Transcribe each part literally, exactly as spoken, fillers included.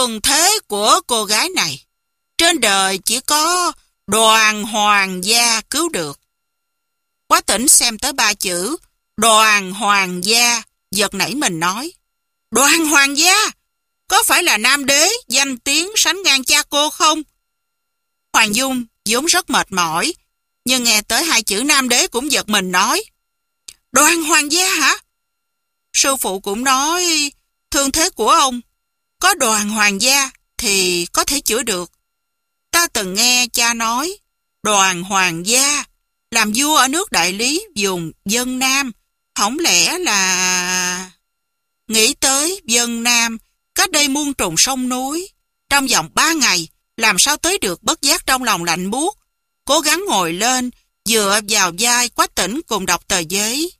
Thường thế của cô gái này, trên đời chỉ có Đoàn Hoàng gia cứu được. Quá Tỉnh xem tới ba chữ Đoàn Hoàng gia, giật nảy mình nói: Đoàn Hoàng gia, có phải là nam đế danh tiếng sánh ngang cha cô không? Hoàng Dung vốn rất mệt mỏi, nhưng nghe tới hai chữ nam đế cũng giật mình nói: Đoàn Hoàng gia hả? Sư phụ cũng nói thương thế của ông có Đoàn Hoàng gia thì có thể chữa được. Ta từng nghe cha nói Đoàn Hoàng gia làm vua ở nước Đại Lý vùng Vân Nam, không lẽ là... Nghĩ tới Vân Nam, cách đây muôn trùng sông núi, trong vòng ba ngày, làm sao tới được, bất giác trong lòng lạnh buốt. Cố gắng ngồi lên, dựa vào vai Quách Tỉnh cùng đọc tờ giấy.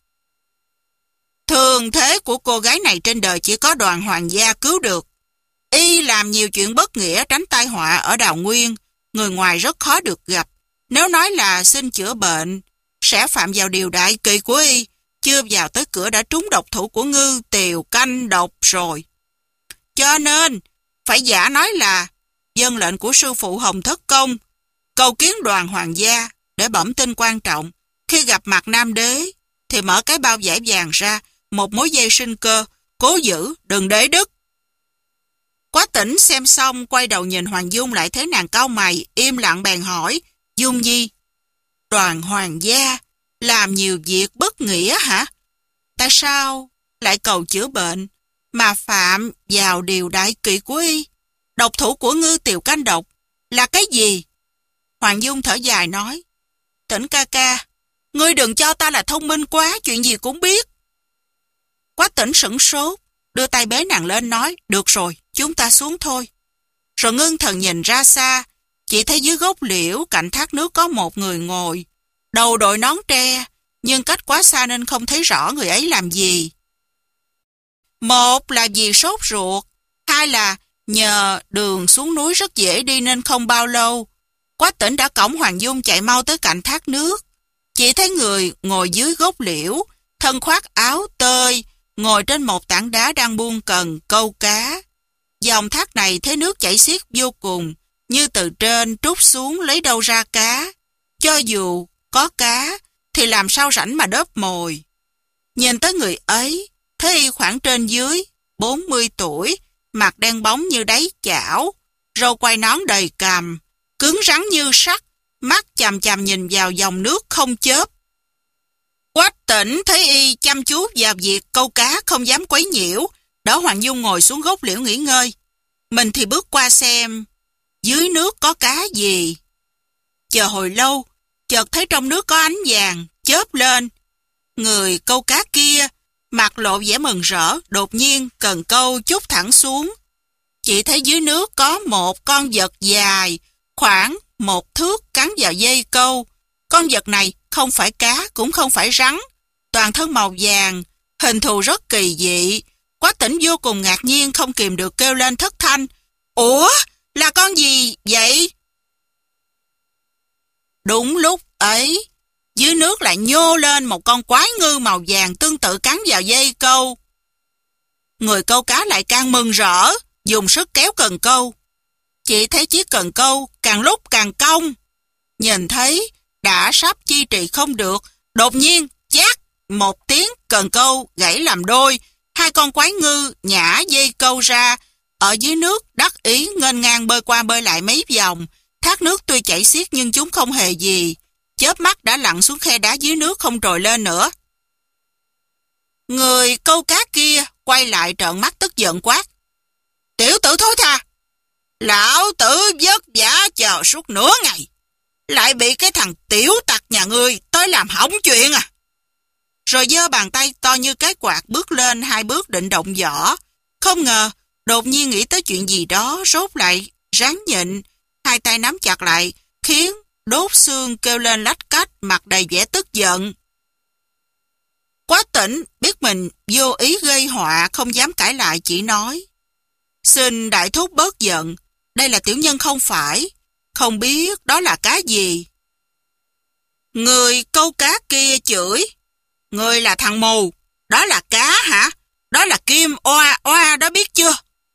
Thường thế của cô gái này trên đời chỉ có Đoàn Hoàng gia cứu được. Y làm nhiều chuyện bất nghĩa tránh tai họa ở Đào Nguyên, người ngoài rất khó được gặp. Nếu nói là xin chữa bệnh, sẽ phạm vào điều đại kỵ của Y, chưa vào tới cửa đã trúng độc thủ của Ngư Tiều Canh Độc rồi. Cho nên, phải giả nói là dân lệnh của sư phụ Hồng Thất Công, cầu kiến Đoàn Hoàng gia để bẩm tin quan trọng. Khi gặp mặt nam đế, thì mở cái bao vải vàng ra, một mối dây sinh cơ, cố giữ, đừng để đứt. Quá Tỉnh xem xong, quay đầu nhìn Hoàng Dung, lại thấy nàng cau mày, im lặng bèn hỏi: Dung Nhi, Đoàn Hoàng gia làm nhiều việc bất nghĩa hả? Tại sao lại cầu chữa bệnh mà phạm vào điều đại kỵ của Y? Độc thủ của Ngư Tiều Canh Độc là cái gì? Hoàng Dung thở dài nói: Tỉnh ca ca, ngươi đừng cho ta là thông minh quá, chuyện gì cũng biết. Quách Tỉnh sửng sốt, đưa tay bế nàng lên nói: Được rồi, chúng ta xuống thôi. Rồi ngưng thần nhìn ra xa, chỉ thấy dưới gốc liễu cạnh thác nước có một người ngồi, đầu đội nón tre, nhưng cách quá xa nên không thấy rõ người ấy làm gì. Một là vì sốt ruột, hai là nhờ đường xuống núi rất dễ đi nên không bao lâu, Quách Tỉnh đã cõng Hoàng Dung chạy mau tới cạnh thác nước. Chỉ thấy người ngồi dưới gốc liễu, thân khoác áo tơi, ngồi trên một tảng đá đang buông cần câu cá. Dòng thác này thấy nước chảy xiết vô cùng, như từ trên trút xuống lấy đâu ra cá. Cho dù có cá, thì làm sao rảnh mà đớp mồi. Nhìn tới người ấy, thấy y khoảng trên dưới bốn mươi tuổi, mặt đen bóng như đáy chảo, râu quai nón đầy cằm, cứng rắn như sắt, mắt chằm chằm nhìn vào dòng nước không chớp. Quách Tỉnh thấy y chăm chú vào việc câu cá, không dám quấy nhiễu, đỡ Hoàng Dung ngồi xuống gốc liễu nghỉ ngơi. Mình thì bước qua xem dưới nước có cá gì. Chờ hồi lâu, chợt thấy trong nước có ánh vàng chớp lên. Người câu cá kia mặt lộ vẻ mừng rỡ, đột nhiên cần câu chút thẳng xuống. Chỉ thấy dưới nước có một con vật dài, khoảng một thước cắn vào dây câu. Con vật này không phải cá, cũng không phải rắn, toàn thân màu vàng, hình thù rất kỳ dị. Quách Tỉnh vô cùng ngạc nhiên, không kìm được kêu lên thất thanh: Ủa, là con gì vậy? Đúng lúc ấy, dưới nước lại nhô lên một con quái ngư màu vàng tương tự cắn vào dây câu. Người câu cá lại càng mừng rỡ, dùng sức kéo cần câu. Chỉ thấy chiếc cần câu càng lúc càng cong. Nhìn thấy đã sắp chi trị không được, đột nhiên chát một tiếng, cần câu gãy làm đôi. Hai con quái ngư nhả dây câu ra, ở dưới nước đắc ý nghênh ngang bơi qua bơi lại mấy vòng. Thác nước tuy chảy xiết nhưng chúng không hề gì, chớp mắt đã lặn xuống khe đá dưới nước không trồi lên nữa. Người câu cá kia quay lại trợn mắt tức giận quát: Tiểu tử thối tha, lão tử vất vả chờ suốt nửa ngày, lại bị cái thằng tiểu tặc nhà ngươi tới làm hỏng chuyện à? Rồi giơ bàn tay to như cái quạt bước lên hai bước định động võ. Không ngờ đột nhiên nghĩ tới chuyện gì đó, rốt lại ráng nhịn, hai tay nắm chặt lại, khiến đốt xương kêu lên lách cách, mặt đầy vẻ tức giận. Quách Tỉnh biết mình vô ý gây họa, không dám cãi lại, chỉ nói: Xin đại thúc bớt giận, đây là tiểu nhân không phải, không biết đó là cá gì. Người câu cá kia chửi: Người là thằng mù, đó là cá hả? Đó là kim oa oa đó, biết chưa?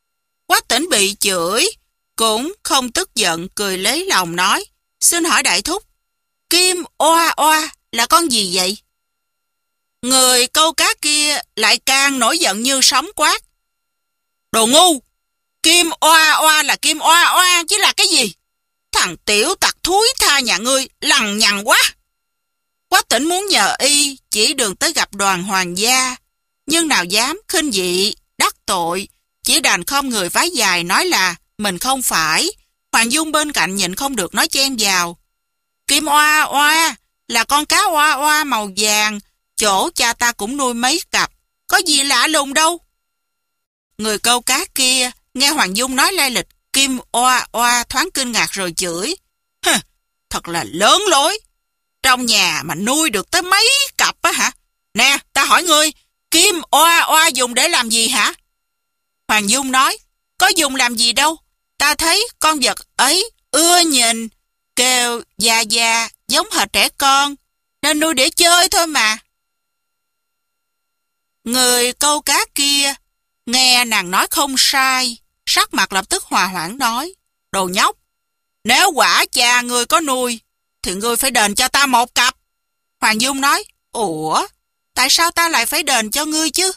Quách Tỉnh bị chửi, cũng không tức giận, cười lấy lòng nói, xin hỏi đại thúc, Kim Oa Oa là con gì vậy? Người câu cá kia lại càng nổi giận như sóng quát. Đồ ngu! Kim Oa Oa là Kim Oa Oa chứ là cái gì? Thằng tiểu tặc thúi tha nhà ngươi lằng nhằng quá! Quách Tỉnh muốn nhờ y chỉ đường tới gặp Đoàn Hoàng gia, nhưng nào dám khinh dị, đắc tội, chỉ đành khom người vái dài nói là mình không phải. Hoàng Dung bên cạnh nhịn không được nói chen vào. Kim Oa Oa là con cá oa oa màu vàng, chỗ cha ta cũng nuôi mấy cặp, có gì lạ lùng đâu. Người câu cá kia nghe Hoàng Dung nói lai lịch Kim Oa Oa thoáng kinh ngạc rồi chửi. Hừ, thật là lớn lối. Trong nhà mà nuôi được tới mấy cặp á hả? Nè, ta hỏi ngươi, Kim Oa Oa dùng để làm gì hả? Hoàng Dung nói, có dùng làm gì đâu. Ta thấy con vật ấy ưa nhìn, kêu già già giống hệt trẻ con, nên nuôi để chơi thôi mà. Người câu cá kia nghe nàng nói không sai, sắc mặt lập tức hòa hoãn nói, đồ nhóc, nếu quả cha ngươi có nuôi, thì ngươi phải đền cho ta một cặp. Hoàng Dung nói, ủa, tại sao ta lại phải đền cho ngươi chứ?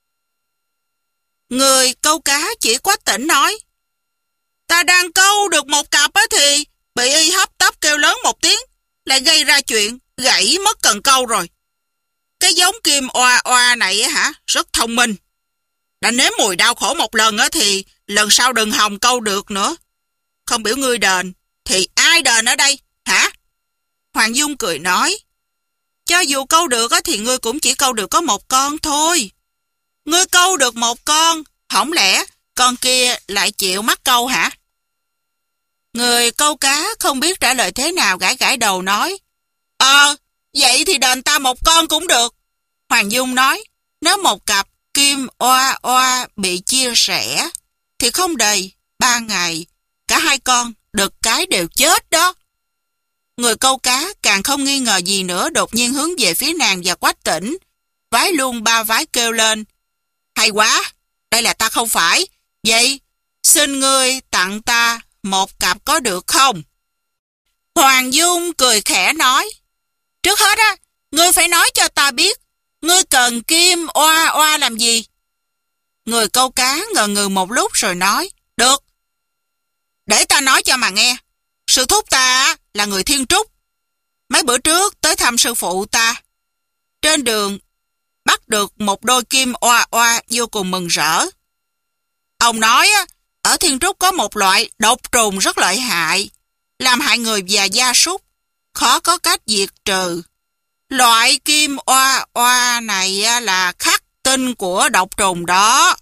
Người câu cá chỉ Quách Tỉnh nói, ta đang câu được một cặp á thì bị y hấp tấp kêu lớn một tiếng, lại gây ra chuyện gãy mất cần câu rồi. Cái giống Kim Oa Oa này á hả, rất thông minh. Đã nếm mùi đau khổ một lần á thì lần sau đừng hòng câu được nữa. Không biểu ngươi đền, thì ai đền ở đây, hả? Hoàng Dung cười nói, cho dù câu được á thì ngươi cũng chỉ câu được có một con thôi. Ngươi câu được một con, hổng lẽ con kia lại chịu mắc câu hả? Người câu cá không biết trả lời thế nào, gãi gãi đầu nói, Ờ, vậy thì đền ta một con cũng được. Hoàng Dung nói, nếu một cặp Kim Oa Oa bị chia sẻ, thì không đầy ba ngày, cả hai con đực cái đều chết đó. Người câu cá càng không nghi ngờ gì nữa, đột nhiên hướng về phía nàng và Quách Tỉnh, vái luôn ba vái kêu lên, hay quá, đây là ta không phải, vậy xin ngươi tặng ta một cặp có được không? Hoàng Dung cười khẽ nói, trước hết á, ngươi phải nói cho ta biết, ngươi cần Kim Oa Oa làm gì? Người câu cá ngờ ngừ một lúc rồi nói, được, để ta nói cho mà nghe. Sư thúc ta là người Thiên Trúc. Mấy bữa trước tới thăm sư phụ ta, trên đường bắt được một đôi Kim Oa Oa vô cùng mừng rỡ. Ông nói ở Thiên Trúc có một loại độc trùng rất lợi hại, làm hại người và gia súc, khó có cách diệt trừ. Loại Kim Oa Oa này là khắc tinh của độc trùng đó.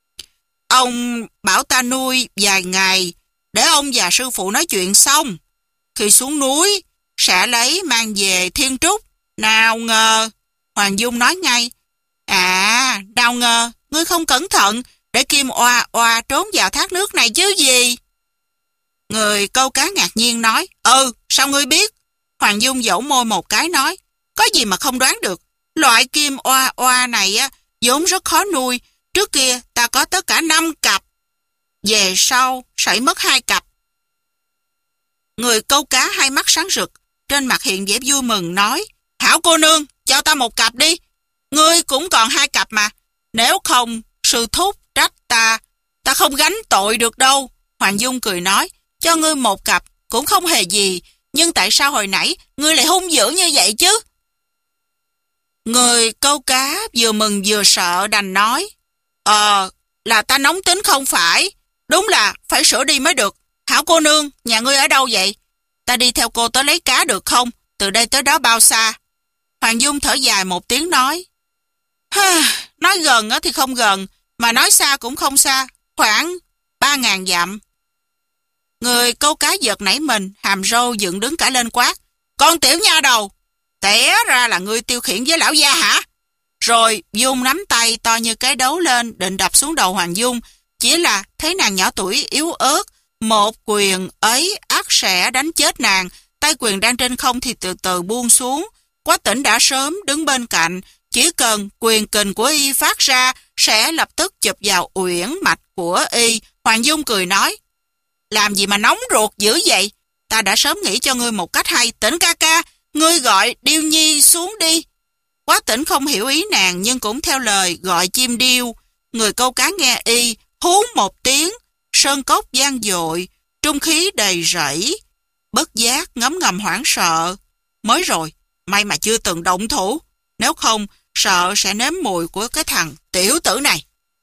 Ông bảo ta nuôi vài ngày để ông và sư phụ nói chuyện xong, khi xuống núi sẽ lấy mang về Thiên Trúc. Nào ngờ, Hoàng Dung nói ngay, à, nào ngờ ngươi không cẩn thận để Kim Oa Oa trốn vào thác nước này chứ gì? Người câu cá ngạc nhiên nói, ừ, sao ngươi biết? Hoàng Dung dẫu môi một cái nói, có gì mà không đoán được, loại Kim Oa Oa này á, vốn rất khó nuôi, trước kia ta có tất cả năm cặp, về sau sảy mất hai cặp. Người câu cá hai mắt sáng rực, trên mặt hiện vẻ vui mừng nói, hảo cô nương, cho ta một cặp đi, ngươi cũng còn hai cặp mà, nếu không sư thúc trách ta, ta không gánh tội được đâu. Hoàng Dung cười nói, cho ngươi một cặp cũng không hề gì, nhưng tại sao hồi nãy ngươi lại hung dữ như vậy chứ? Người câu cá vừa mừng vừa sợ đành nói, Ờ, là ta nóng tính không phải, đúng là phải sửa đi mới được. Hảo cô nương, nhà ngươi ở đâu vậy? Ta đi theo cô tới lấy cá được không? Từ đây tới đó bao xa? Hoàng Dung thở dài một tiếng nói, nói gần thì không gần, mà nói xa cũng không xa, khoảng ba ngàn dặm. Người câu cá giật nảy mình, hàm râu dựng đứng cả lên quát, con tiểu nha đầu, té ra là ngươi tiêu khiển với lão gia hả? Rồi Dung nắm tay to như cái đấu lên, định đập xuống đầu Hoàng Dung, chỉ là thấy nàng nhỏ tuổi yếu ớt, một quyền ấy ắt sẽ đánh chết nàng. Tay quyền đang trên không thì từ từ buông xuống. Quách Tỉnh đã sớm đứng bên cạnh, chỉ cần quyền kình của y phát ra sẽ lập tức chụp vào uyển mạch của y, Hoàng Dung cười nói, làm gì mà nóng ruột dữ vậy? Ta đã sớm nghĩ cho ngươi một cách hay. Tỉnh ca ca, ngươi gọi Điêu Nhi xuống đi. Quá Tỉnh không hiểu ý nàng nhưng cũng theo lời gọi chim điêu. Người câu cá nghe y, hú một tiếng, sơn cốc vang dội, trung khí đầy rẫy. Bất giác ngấm ngầm hoảng sợ. Mới rồi, may mà chưa từng động thủ. Nếu không, sợ sẽ nếm mùi của cái thằng tiểu tử này.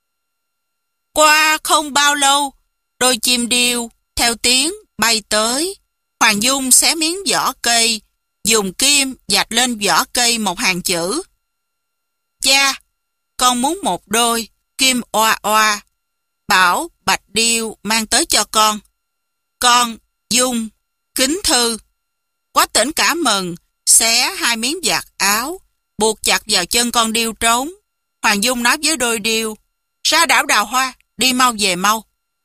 Qua không bao lâu, đôi chim điêu theo tiếng bay tới. Hoàng Dung xé miếng vỏ cây, dùng kim vạch lên vỏ cây một hàng chữ. Cha, con muốn một đôi kim oa oa, bảo Bạch Điêu mang tới cho con. Con Dung kính thư. Quá Tỉnh cảm mừng, xé hai miếng vạt áo, buộc chặt vào chân con điêu trống. Hoàng Dung nói với đôi điêu, ra đảo Đào Hoa, đi mau về mau.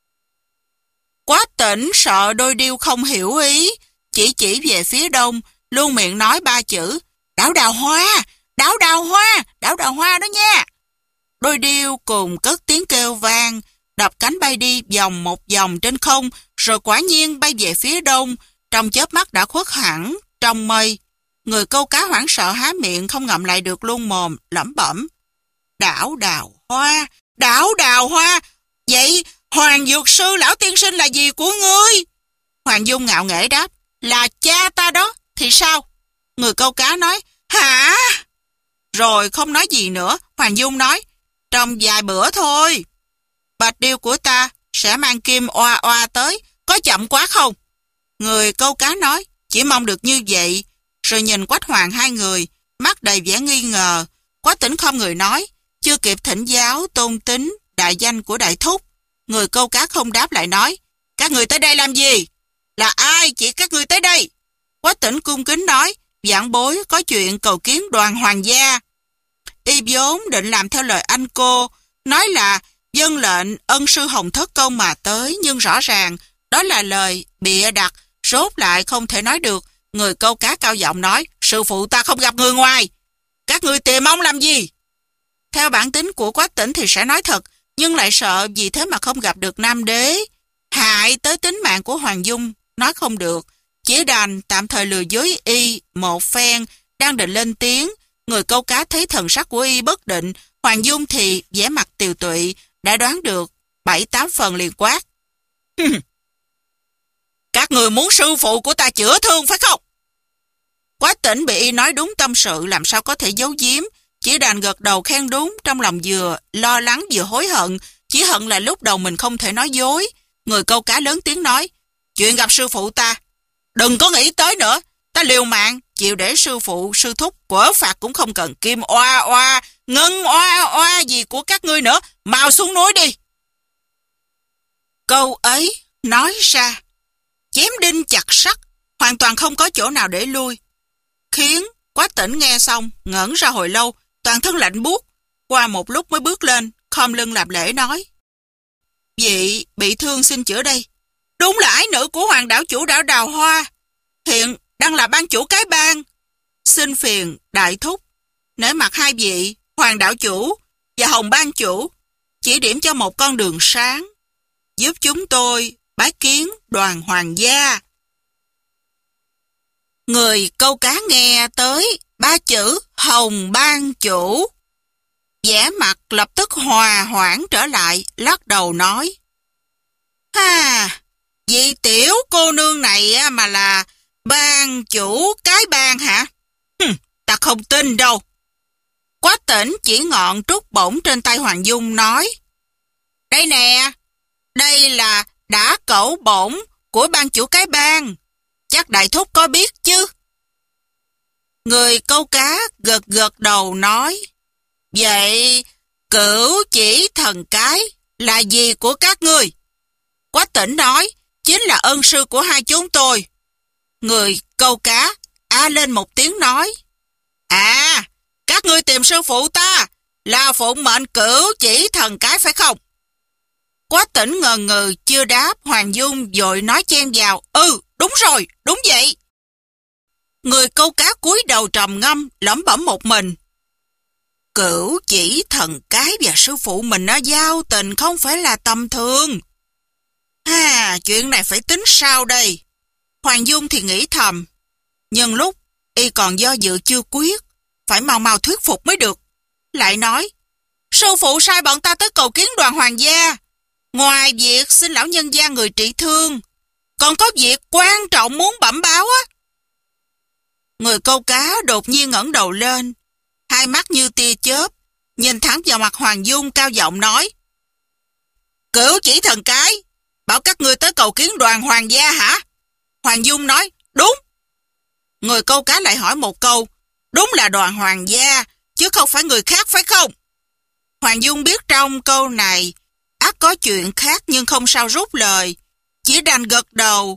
Quá Tỉnh sợ đôi điêu không hiểu ý, chỉ chỉ về phía đông, luôn miệng nói ba chữ, đảo Đào Hoa, đảo Đào Hoa, đảo Đào Hoa đó nha. Đôi điêu cùng cất tiếng kêu vang, đập cánh bay đi vòng một vòng trên không, rồi quả nhiên bay về phía đông, trong chớp mắt đã khuất hẳn trong mây. Người câu cá hoảng sợ há miệng không ngậm lại được luôn mồm, lẩm bẩm. Đảo Đào Hoa, đảo Đào Hoa, vậy Hoàng Dược Sư lão tiên sinh là gì của ngươi? Hoàng Dung ngạo nghễ đáp, là cha ta đó, thì sao? Người câu cá nói, hả? Rồi không nói gì nữa, Hoàng Dung nói, trong vài bữa thôi. Bạch Điêu của ta sẽ mang kim oa oa tới, có chậm quá không? Người câu cá nói, chỉ mong được như vậy. Rồi nhìn Quách Hoàng hai người, mắt đầy vẻ nghi ngờ. Quá Tỉnh không người nói, chưa kịp thỉnh giáo tôn tính đại danh của đại thúc. Người câu cá không đáp lại nói, các người tới đây làm gì? Là ai chỉ các ngươi tới đây? Quá Tỉnh cung kính nói, vãn bối có chuyện cầu kiến đoàn hoàng gia. Y vốn định làm theo lời anh cô, nói là vâng lệnh ân sư Hồng Thất Công mà tới, nhưng rõ ràng đó là lời bịa đặt, rốt lại không thể nói được. Người câu cá cao giọng nói, sư phụ ta không gặp người ngoài, các ngươi tìm ông làm gì? Theo bản tính của Quách Tỉnh thì sẽ nói thật, nhưng lại sợ vì thế mà không gặp được Nam Đế, hại tới tính mạng của Hoàng Dung, nói không được, chỉ đành tạm thời lừa dối y một phen. Đang định lên tiếng, người câu cá thấy thần sắc của y bất định, Hoàng Dung thì vẻ mặt tiều tụy, đã đoán được bảy tám phần liền quát. Các người muốn sư phụ của ta chữa thương phải không? Quách Tỉnh bị y nói đúng tâm sự, làm sao có thể giấu giếm, chỉ đành gật đầu khen đúng, trong lòng vừa lo lắng vừa hối hận, chỉ hận là lúc đầu mình không thể nói dối. Người câu cá lớn tiếng nói, chuyện gặp sư phụ ta, đừng có nghĩ tới nữa, ta liều mạng, chịu để sư phụ, sư thúc, quở phạt cũng không cần kim oa oa, ngân oa oa gì của các ngươi nữa, mau xuống núi đi. Câu ấy nói ra, chém đinh chặt sắt, hoàn toàn không có chỗ nào để lui, khiến Quách Tỉnh nghe xong, ngẩn ra hồi lâu, toàn thân lạnh buốt, qua một lúc mới bước lên, khom lưng làm lễ nói. Vị bị thương xin chữa đây. Đúng là ái nữ của hoàng đảo chủ đảo Đào Hoa, hiện đang là ban chủ cái bang. Xin phiền đại thúc, nể mặt hai vị, hoàng đảo chủ và hồng ban chủ, chỉ điểm cho một con đường sáng, giúp chúng tôi bái kiến đoàn hoàng gia. Người câu cá nghe tới ba chữ hồng ban chủ, vẻ mặt lập tức hòa hoãn trở lại, lắc đầu nói, ha, vị tiểu cô nương này mà là ban chủ cái bang hả? Hừm, ta không tin đâu. Quách Tỉnh chỉ ngọn trúc bổng trên tay Hoàng Dung nói, đây nè, đây là đã cẩu bổng của ban chủ cái bang, chắc đại thúc có biết chứ? Người câu cá gật gật đầu nói, vậy cửu chỉ thần cái là gì của các ngươi? Quách Tỉnh nói, chính là ân sư của hai chúng tôi. Người câu cá a lên một tiếng nói, à, các ngươi tìm sư phụ ta là phụng mệnh cửu chỉ thần cái phải không? Quách Tỉnh ngờ ngừ chưa đáp, Hoàng Dung vội nói chen vào, ừ, đúng rồi, đúng vậy. Người câu cá cúi đầu trầm ngâm, lẩm bẩm một mình. Cửu chỉ thần cái và sư phụ mình nó giao tình không phải là tầm thường. À, chuyện này phải tính sao đây? Hoàng Dung thì nghĩ thầm. Nhưng lúc y còn do dự chưa quyết, phải mau mau thuyết phục mới được. Lại nói, sư phụ sai bọn ta tới cầu kiến đoàn hoàng gia. Ngoài việc xin lão nhân gia người trị thương, còn có việc quan trọng muốn bẩm báo á. Người câu cá đột nhiên ngẩng đầu lên, hai mắt như tia chớp, nhìn thẳng vào mặt Hoàng Dung cao giọng nói. Cửu chỉ thần cái, bảo các ngươi tới cầu kiến đoàn hoàng gia hả? Hoàng Dung nói, đúng. Người câu cá lại hỏi một câu, đúng là đoàn hoàng gia, chứ không phải người khác phải không? Hoàng Dung biết trong câu này, ắt có chuyện khác nhưng không sao rút lời, chỉ đành gật đầu.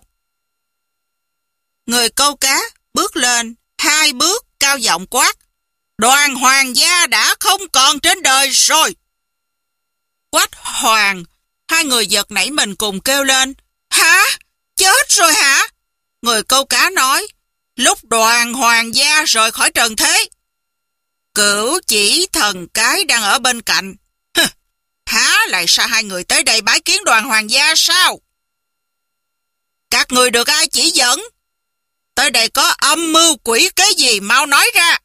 Người câu cá bước lên, hai bước cao giọng quát. Đoàn hoàng gia đã không còn trên đời rồi. Quát hoàng, hai người giật nảy mình cùng kêu lên. Hả? Chết rồi hả? Người câu cá nói. Lúc đoàn hoàng gia rời khỏi trần thế, Cửu chỉ thần cái đang ở bên cạnh. Hừ, há lại sao hai người tới đây bái kiến đoàn hoàng gia sao? Các người được ai chỉ dẫn? Tới đây có âm mưu quỷ kế gì mau nói ra.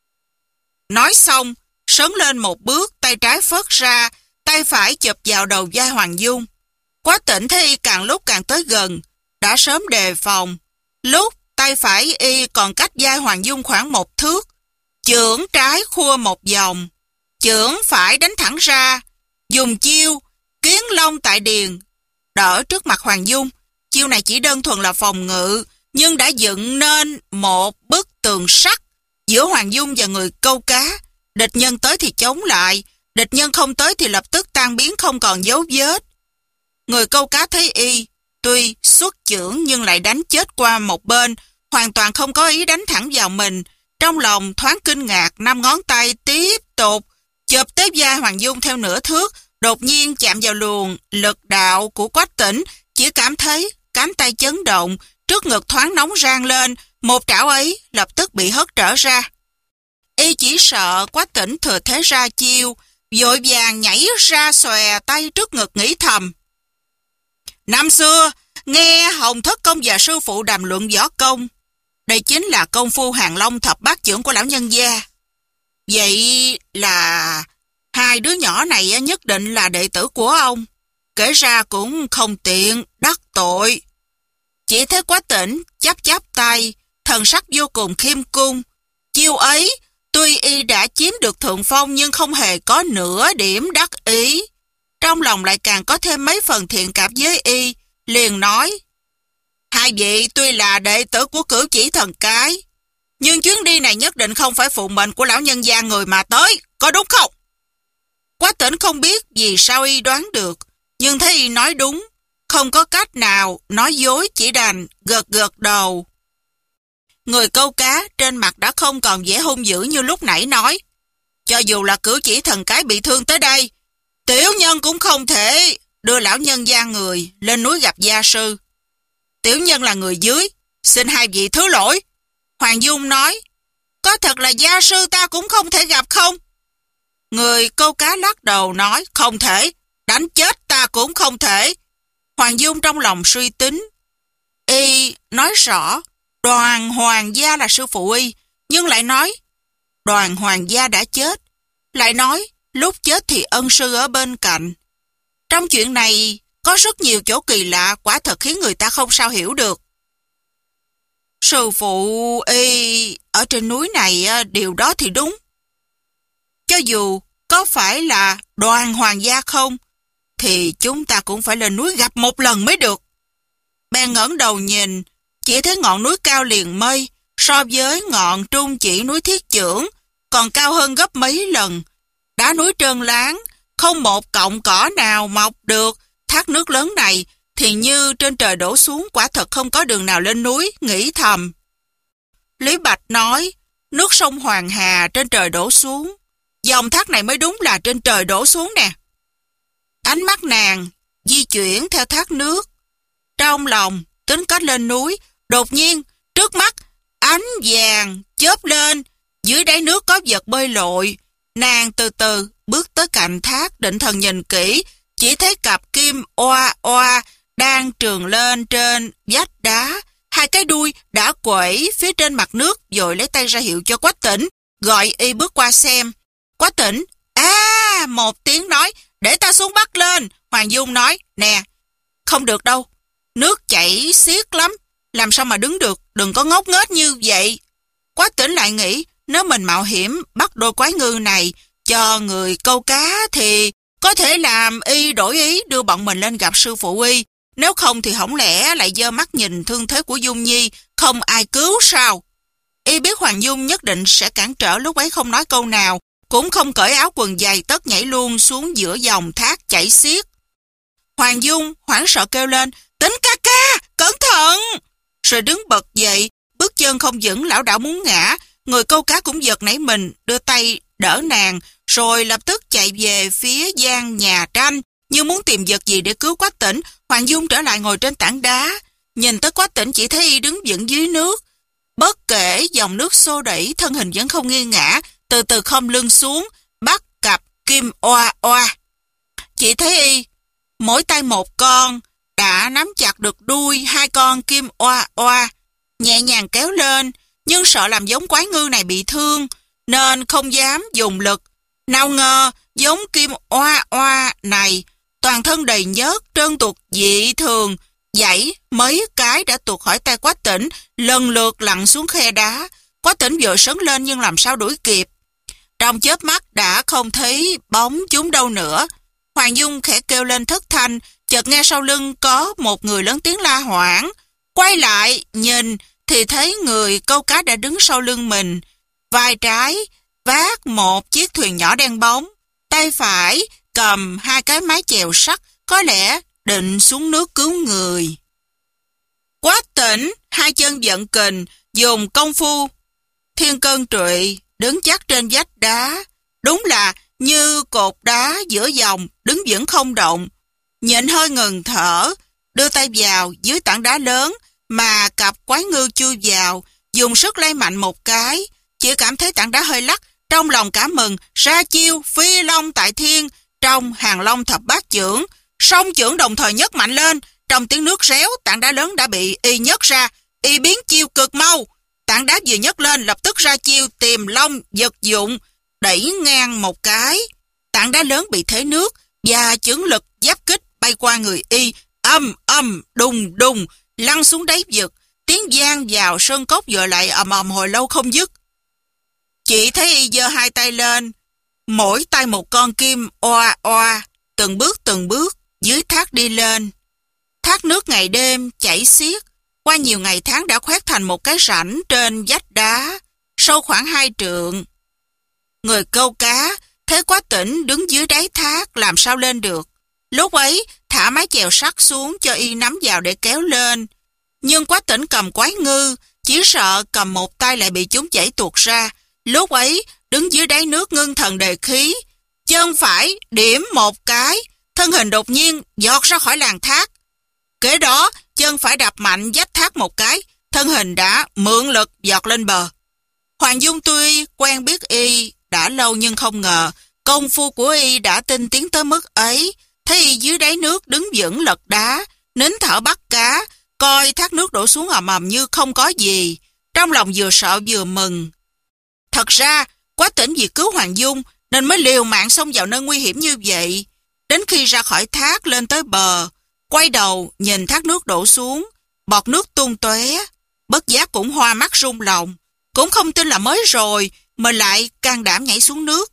Nói xong, sấn lên một bước, tay trái phất ra, tay phải chụp vào đầu vai Hoàng Dung. Quách Tĩnh thấy y càng lúc càng tới gần, đã sớm đề phòng. Lúc tay phải y còn cách vai Hoàng Dung khoảng một thước, chưởng trái khua một vòng, chưởng phải đánh thẳng ra, dùng chiêu kiến long tại điền, đỡ trước mặt Hoàng Dung. Chiêu này chỉ đơn thuần là phòng ngự, nhưng đã dựng nên một bức tường sắt giữa Hoàng Dung và người câu cá. Địch nhân tới thì chống lại, địch nhân không tới thì lập tức tan biến không còn dấu vết. Người câu cá thấy y, tuy xuất chưởng nhưng lại đánh chết qua một bên, hoàn toàn không có ý đánh thẳng vào mình. Trong lòng thoáng kinh ngạc, năm ngón tay tiếp tục chụp tới vai Hoàng Dung theo nửa thước, đột nhiên chạm vào luồng lực đạo của Quách Tĩnh, chỉ cảm thấy cánh tay chấn động, trước ngực thoáng nóng rang lên, một trảo ấy lập tức bị hất trở ra. Y chỉ sợ Quách Tĩnh thừa thế ra chiêu, vội vàng nhảy ra xòe tay trước ngực nghĩ thầm. Năm xưa, nghe Hồng Thất Công và sư phụ đàm luận võ công, đây chính là công phu Hàng Long thập bát chưởng của lão nhân gia. Vậy là hai đứa nhỏ này nhất định là đệ tử của ông. Kể ra cũng không tiện đắc tội. Chỉ thấy Quách Tĩnh chắp chắp tay, thần sắc vô cùng khiêm cung. Chiêu ấy, tuy y đã chiếm được thượng phong nhưng không hề có nửa điểm đắc ý. Trong lòng lại càng có thêm mấy phần thiện cảm với y, liền nói. Hai vị tuy là đệ tử của Cửu Chỉ Thần Cái, nhưng chuyến đi này nhất định không phải phụ mệnh của lão nhân gia người mà tới, có đúng không? Quách Tĩnh không biết vì sao y đoán được, nhưng thấy y nói đúng, không có cách nào nói dối, chỉ đành gật gật đầu. Người câu cá trên mặt đã không còn vẻ hung dữ như lúc nãy nói. Cho dù là Cửu Chỉ Thần Cái bị thương tới đây, tiểu nhân cũng không thể đưa lão nhân gia người lên núi gặp gia sư. Tiểu nhân là người dưới, xin hai vị thứ lỗi. Hoàng Dung nói, có thật là gia sư ta cũng không thể gặp không? Người câu cá lắc đầu nói, không thể, đánh chết ta cũng không thể. Hoàng Dung trong lòng suy tính. Y nói rõ, đoàn hoàng gia là sư phụ y, nhưng lại nói, đoàn hoàng gia đã chết. Lại nói, lúc chết thì ân sư ở bên cạnh. Trong chuyện này, có rất nhiều chỗ kỳ lạ, quả thật khiến người ta không sao hiểu được. Sư phụ y ở trên núi này, điều đó thì đúng. Cho dù có phải là đoàn hoàng gia không, thì chúng ta cũng phải lên núi gặp một lần mới được. Bèn ngẩng đầu nhìn, chỉ thấy ngọn núi cao liền mây, so với ngọn trung chỉ núi Thiết Chưởng, còn cao hơn gấp mấy lần. Đá núi trơn láng, không một cọng cỏ nào mọc được. Thác nước lớn này thì như trên trời đổ xuống, quả thật không có đường nào lên núi, nghĩ thầm. Lý Bạch nói, nước sông Hoàng Hà trên trời đổ xuống, dòng thác này mới đúng là trên trời đổ xuống nè. Ánh mắt nàng di chuyển theo thác nước, trong lòng tính cách lên núi. Đột nhiên trước mắt ánh vàng chớp lên, dưới đáy nước có vật bơi lội. Nàng từ từ bước tới cạnh thác, định thần nhìn kỹ, chỉ thấy cặp kim oa oa đang trườn lên trên vách đá. Hai cái đuôi đã quẩy phía trên mặt nước, rồi lấy tay ra hiệu cho Quách Tỉnh, gọi y bước qua xem. Quách Tỉnh, à, một tiếng nói, để ta xuống bắt lên. Hoàng Dung nói, nè, không được đâu, nước chảy xiết lắm, làm sao mà đứng được, đừng có ngốc nghếch như vậy. Quách Tỉnh lại nghĩ, nếu mình mạo hiểm bắt đôi quái ngư này cho người câu cá thì có thể làm y đổi ý đưa bọn mình lên gặp sư phụ y. Nếu không thì hổng lẽ lại dơ mắt nhìn thương thế của Dung Nhi, không ai cứu sao? Y biết Hoàng Dung nhất định sẽ cản trở, lúc ấy không nói câu nào, cũng không cởi áo quần dày, tất nhảy luôn xuống giữa dòng thác chảy xiết. Hoàng Dung hoảng sợ kêu lên, Tỉnh ca ca, cẩn thận! Rồi đứng bật dậy, bước chân không vững, lảo đảo muốn ngã. Người câu cá cũng giật nảy mình, đưa tay đỡ nàng, rồi lập tức chạy về phía gian nhà tranh, như muốn tìm vật gì để cứu Quách Tỉnh. Hoàng Dung trở lại ngồi trên tảng đá, nhìn tới Quách Tỉnh chỉ thấy y đứng vững dưới nước. Bất kể dòng nước xô đẩy, thân hình vẫn không nghiêng ngã, từ từ khom lưng xuống, bắt cặp kim oa oa. Chỉ thấy y, mỗi tay một con, đã nắm chặt được đuôi hai con kim oa oa, nhẹ nhàng kéo lên, nhưng sợ làm giống quái ngư này bị thương, nên không dám dùng lực. Nào ngờ, giống kim oa oa này, toàn thân đầy nhớt, trơn tuột dị thường, dãy mấy cái đã tuột khỏi tay Quách Tỉnh, lần lượt lặn xuống khe đá. Quách Tỉnh vội sấn lên nhưng làm sao đuổi kịp. Trong chớp mắt đã không thấy bóng chúng đâu nữa. Hoàng Dung khẽ kêu lên thất thanh, chợt nghe sau lưng có một người lớn tiếng la hoảng. Quay lại nhìn thì thấy người câu cá đã đứng sau lưng mình, vai trái vác một chiếc thuyền nhỏ đen bóng, tay phải cầm hai cái mái chèo sắt, có lẽ định xuống nước cứu người. Quách Tỉnh hai chân vận kình, dùng công phu thiên cân trụy, đứng chắc trên vách đá, đúng là như cột đá giữa dòng, đứng vững không động. Nhịn hơi ngừng thở, đưa tay vào dưới tảng đá lớn mà cặp quái ngư chui vào, dùng sức lay mạnh một cái, chỉ cảm thấy tảng đá hơi lắc, trong lòng cả mừng, ra chiêu phi long tại thiên, trong hàng long thập bát chưởng, song chưởng đồng thời nhấc mạnh lên. Trong tiếng nước réo, tảng đá lớn đã bị y nhấc ra, y biến chiêu cực mau. Tảng đá vừa nhấc lên, lập tức ra chiêu tìm long vật dụng, đẩy ngang một cái. Tảng đá lớn bị thế nước và chưởng lực giáp kích bay qua người y, âm âm đùng đùng lăn xuống đáy vực. Tiếng vang vào sơn cốc vừa lại ầm ầm hồi lâu không dứt. Chỉ thấy y giơ hai tay lên, mỗi tay một con kim oa oa, từng bước từng bước dưới thác đi lên. Thác nước ngày đêm chảy xiết, qua nhiều ngày tháng đã khoét thành một cái rãnh trên vách đá, sâu khoảng hai trượng. Người câu cá thấy Quách Tỉnh đứng dưới đáy thác làm sao lên được. Lúc ấy thả mái chèo sắt xuống cho y nắm vào để kéo lên. Nhưng Quách Tỉnh cầm quái ngư, chỉ sợ cầm một tay lại bị chúng chảy tuột ra. Lúc ấy đứng dưới đáy nước ngưng thần đề khí, chân phải điểm một cái, thân hình đột nhiên giọt ra khỏi làn thác. Kế đó chân phải đạp mạnh vách thác một cái, thân hình đã mượn lực giọt lên bờ. Hoàng Dung tuy quen biết y đã lâu nhưng không ngờ công phu của y đã tinh tiến tới mức ấy. Thấy y dưới đáy nước đứng vững lật đá, nín thở bắt cá, coi thác nước đổ xuống ầm ầm như không có gì, trong lòng vừa sợ vừa mừng. Thật ra Quách Tỉnh vì cứu Hoàng Dung nên mới liều mạng xông vào nơi nguy hiểm như vậy. Đến khi ra khỏi thác lên tới bờ, quay đầu nhìn thác nước đổ xuống, bọt nước tung tóe, bất giác cũng hoa mắt rung lòng, cũng không tin là mới rồi mà lại can đảm nhảy xuống nước.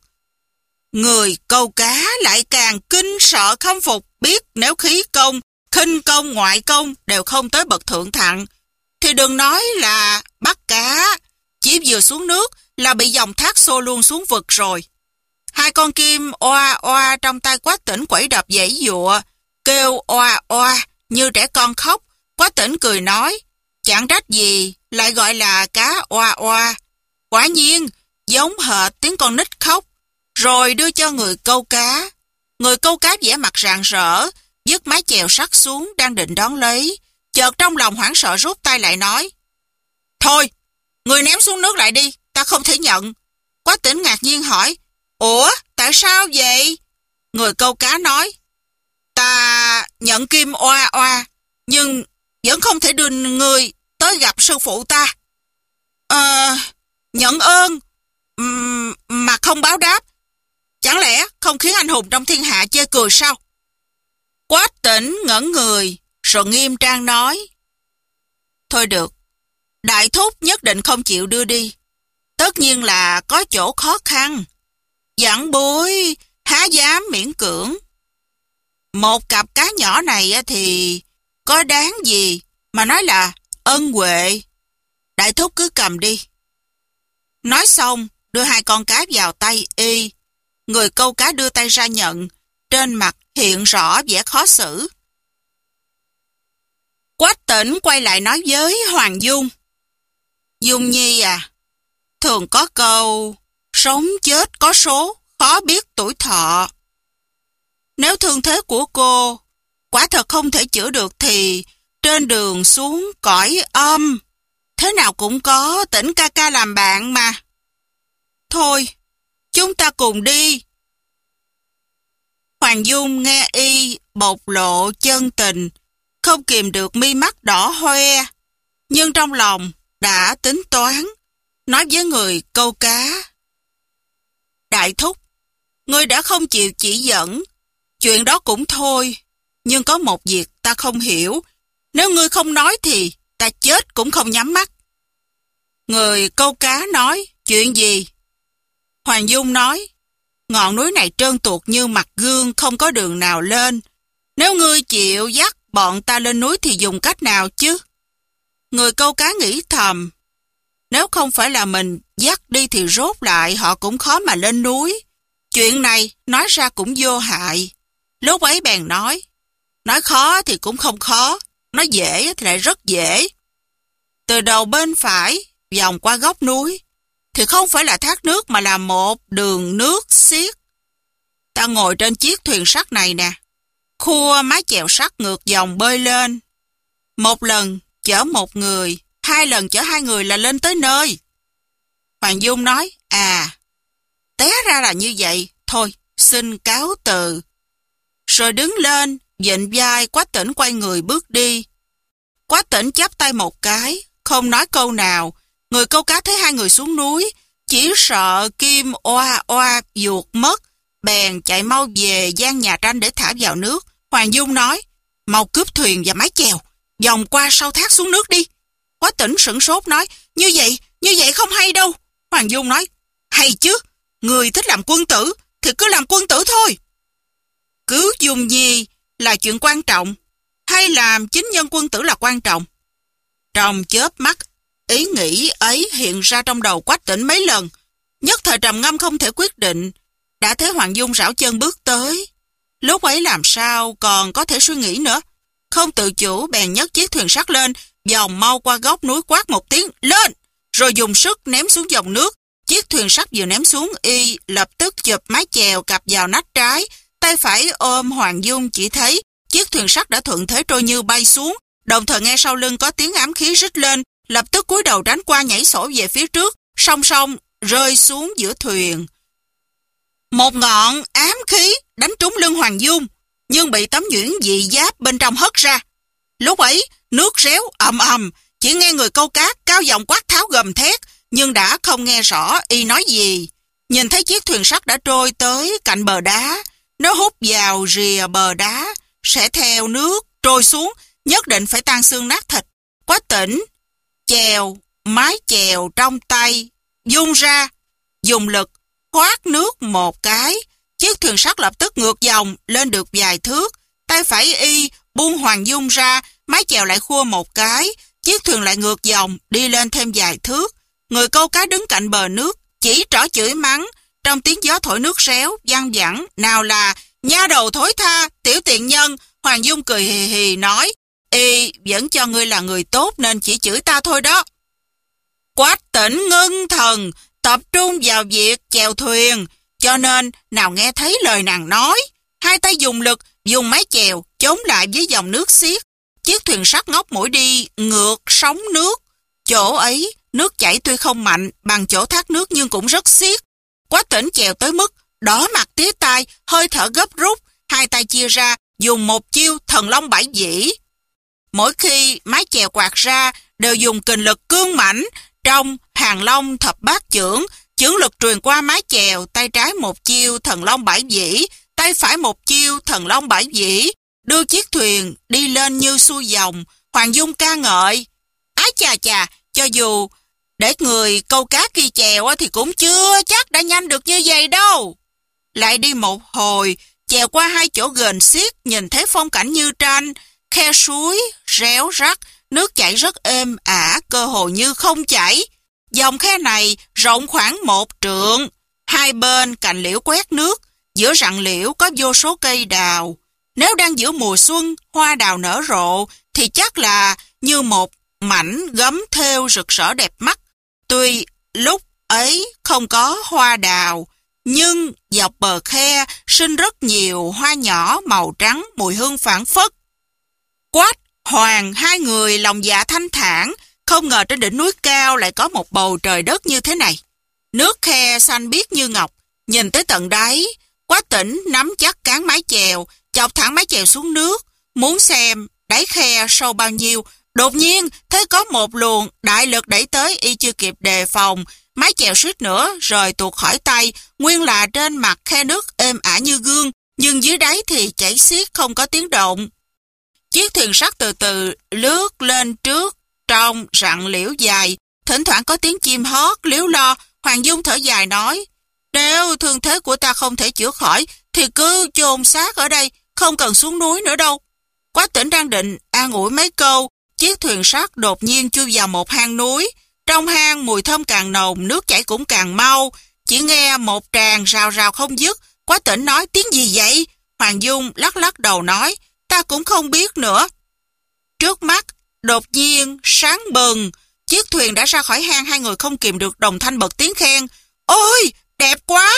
Người câu cá lại càng kinh sợ khâm phục, biết nếu khí công, khinh công, ngoại công đều không tới bậc thượng thặng, thì đừng nói là bắt cá, chỉ vừa xuống nước là bị dòng thác xô luôn xuống vực rồi. Hai con kim oa oa trong tay Quách Tỉnh quẩy đập giãy giụa, kêu oa oa như trẻ con khóc. Quách Tỉnh cười nói, chẳng trách gì lại gọi là cá oa oa, quả nhiên giống hệt tiếng con nít khóc. Rồi đưa cho người câu cá. Người câu cá vẻ mặt rạng rỡ, dứt mái chèo sắt xuống đang định đón lấy, chợt trong lòng hoảng sợ rút tay lại nói, thôi, người ném xuống nước lại đi, ta không thể nhận. Quách Tỉnh ngạc nhiên hỏi, ủa, tại sao vậy? Người câu cá nói, ta nhận kim oa oa, nhưng vẫn không thể đưa ngươi tới gặp sư phụ ta. Ờ, nhận ơn um, mà không báo đáp, chẳng lẽ không khiến anh hùng trong thiên hạ chê cười sao? Quách Tĩnh ngẩn người, rồi nghiêm trang nói: Thôi được, đại thúc nhất định không chịu đưa đi. Tất nhiên là có chỗ khó khăn. Dặn bối há dám miễn cưỡng. Một cặp cá nhỏ này thì có đáng gì mà nói là ân huệ. Đại thúc cứ cầm đi. Nói xong, đưa hai con cá vào tay y. Người câu cá đưa tay ra nhận, trên mặt hiện rõ vẻ khó xử. Quách Tĩnh quay lại nói với Hoàng Dung: Dung Nhi à, thường có câu sống chết có số, khó biết tuổi thọ. Nếu thương thế của cô quả thật không thể chữa được thì trên đường xuống cõi âm thế nào cũng có Tĩnh ca ca làm bạn mà. Thôi, chúng ta cùng đi. Hoàng Dung nghe y bộc lộ chân tình, không kìm được mi mắt đỏ hoe, nhưng trong lòng đã tính toán, nói với người câu cá: Đại thúc, ngươi đã không chịu chỉ dẫn, chuyện đó cũng thôi, nhưng có một việc ta không hiểu, nếu ngươi không nói thì ta chết cũng không nhắm mắt. Người câu cá nói: Chuyện gì? Hoàng Dung nói: Ngọn núi này trơn tuột như mặt gương, không có đường nào lên. Nếu ngươi chịu dắt bọn ta lên núi thì dùng cách nào chứ? Người câu cá nghĩ thầm: Nếu không phải là mình dắt đi thì rốt lại họ cũng khó mà lên núi. Chuyện này nói ra cũng vô hại. Lúc ấy bèn nói: Nói khó thì cũng không khó, nói dễ thì lại rất dễ. Từ đầu bên phải vòng qua góc núi thì không phải là thác nước mà là một đường nước xiết. Ta ngồi trên chiếc thuyền sắt này nè, khua mái chèo sắt ngược dòng bơi lên. Một lần chở một người, hai lần chở hai người là lên tới nơi. Hoàng Dung nói: À, té ra là như vậy, thôi xin cáo từ. Rồi đứng lên, vịn vai Quách Tĩnh quay người bước đi. Quách Tĩnh chắp tay một cái, không nói câu nào. Người câu cá thấy hai người xuống núi, chỉ sợ kim oa oa vuột mất, bèn chạy mau về gian nhà tranh để thả vào nước. Hoàng Dung nói: Mau cướp thuyền và mái chèo, vòng qua sau thác xuống nước đi. Quách Tĩnh sửng sốt nói: Như vậy, như vậy không hay đâu. Hoàng Dung nói: Hay chứ, người thích làm quân tử thì cứ làm quân tử thôi. Cứu Dung Nhi là chuyện quan trọng, hay làm chính nhân quân tử là quan trọng? Trong chớp mắt, ý nghĩ ấy hiện ra trong đầu Quách Tĩnh mấy lần, nhất thời trầm ngâm không thể quyết định. Đã thấy Hoàng Dung rảo chân bước tới, lúc ấy làm sao còn có thể suy nghĩ nữa. Không tự chủ bèn nhấc chiếc thuyền sắt lên, vòng mau qua góc núi, quát một tiếng lên, rồi dùng sức ném xuống dòng nước. Chiếc thuyền sắt vừa ném xuống, y lập tức chụp mái chèo cặp vào nách trái, tay phải ôm Hoàng Dung. Chỉ thấy chiếc thuyền sắt đã thuận thế trôi như bay xuống, đồng thời nghe sau lưng có tiếng ám khí rít lên, lập tức cúi đầu tránh qua, nhảy sổ về phía trước, song song rơi xuống giữa thuyền. Một ngọn ám khí đánh trúng lưng Hoàng Dung, nhưng bị tấm nhuyễn dị giáp bên trong hất ra. Lúc ấy nước réo ầm ầm, chỉ nghe người câu cá cao giọng quát tháo gầm thét, nhưng đã không nghe rõ y nói gì. Nhìn thấy chiếc thuyền sắt đã trôi tới cạnh bờ đá, nó hút vào rìa bờ đá, sẽ theo nước trôi xuống, nhất định phải tan xương nát thịt. Quách Tĩnh chèo mái chèo trong tay vung ra, dùng lực khoát nước một cái, chiếc thuyền sắt lập tức ngược dòng lên được vài thước. Tay phải y buông Hoàng Dung ra, mái chèo lại khua một cái, chiếc thuyền lại ngược dòng đi lên thêm vài thước. Người câu cá đứng cạnh bờ nước chỉ trỏ chửi mắng, trong tiếng gió thổi nước réo văng vẳng, nào là nha đầu thối tha, tiểu tiện nhân. Hoàng Dung cười hì hì nói: Y vẫn cho ngươi là người tốt nên chỉ chửi ta thôi đó. Quách Tĩnh ngưng thần, tập trung vào việc chèo thuyền, cho nên nào nghe thấy lời nàng nói. Hai tay dùng lực, dùng mái chèo chống lại với dòng nước xiết. Chiếc thuyền sắt ngóc mũi đi ngược sóng nước. Chỗ ấy nước chảy tuy không mạnh bằng chỗ thác nước nhưng cũng rất xiết. Quách Tĩnh chèo tới mức đỏ mặt tía tai, hơi thở gấp rút, hai tay chia ra dùng một chiêu thần long bãi dĩ. mỗi khi mái chèo quạt ra đều dùng kình lực cương mãnh. Trong Hàng Long thập bát chưởng, chưởng lực truyền qua mái chèo, tay trái một chiêu thần long bãi vĩ, tay phải một chiêu thần long bãi vĩ, đưa chiếc thuyền đi lên như xuôi dòng. Hoàng Dung ca ngợi: ái chà chà, cho dù để người câu cá kia chèo thì cũng chưa chắc đã nhanh được như vậy đâu. Lại đi một hồi, chèo qua hai chỗ ghềnh xiết, nhìn thấy phong cảnh như tranh, khe suối réo rắt, nước chảy rất êm ả, cơ hồ như không chảy. Dòng khe này rộng khoảng một trượng, hai bên cành liễu quét nước, giữa rặng liễu có vô số cây đào. Nếu đang giữa mùa xuân, hoa đào nở rộ, thì chắc là như một mảnh gấm thêu rực rỡ đẹp mắt. Tuy lúc ấy không có hoa đào, nhưng dọc bờ khe sinh rất nhiều hoa nhỏ màu trắng, mùi hương phảng phất. Quách, Hoàng hai người lòng dạ thanh thản, không ngờ trên đỉnh núi cao lại có một bầu trời đất như thế này. Nước khe xanh biếc như ngọc, nhìn tới tận đáy. Quách Tĩnh nắm chắc cán mái chèo, chọc thẳng mái chèo xuống nước, muốn xem đáy khe sâu bao nhiêu. Đột nhiên thấy có một luồng đại lực đẩy tới, y chưa kịp đề phòng, mái chèo suýt nữa rời tuột khỏi tay. Nguyên là trên mặt khe nước êm ả như gương, nhưng dưới đáy thì chảy xiết không có tiếng động. Chiếc thuyền sắt từ từ lướt lên trước trong rặng liễu dài, thỉnh thoảng có tiếng chim hót líu lo. Hoàng Dung thở dài nói: nếu thương thế của ta không thể chữa khỏi thì cứ chôn xác ở đây, không cần xuống núi nữa đâu. Quách Tĩnh đang định an ủi mấy câu, chiếc thuyền sắt đột nhiên chui vào một hang núi. Trong hang mùi thơm càng nồng, nước chảy cũng càng mau, chỉ nghe một tràng rào rào không dứt. Quách Tĩnh nói: tiếng gì vậy? Hoàng Dung lắc lắc đầu nói: ta cũng không biết nữa. Trước mắt đột nhiên sáng bừng, chiếc thuyền đã ra khỏi hang. Hai người không kìm được đồng thanh bật tiếng khen: ôi, đẹp quá!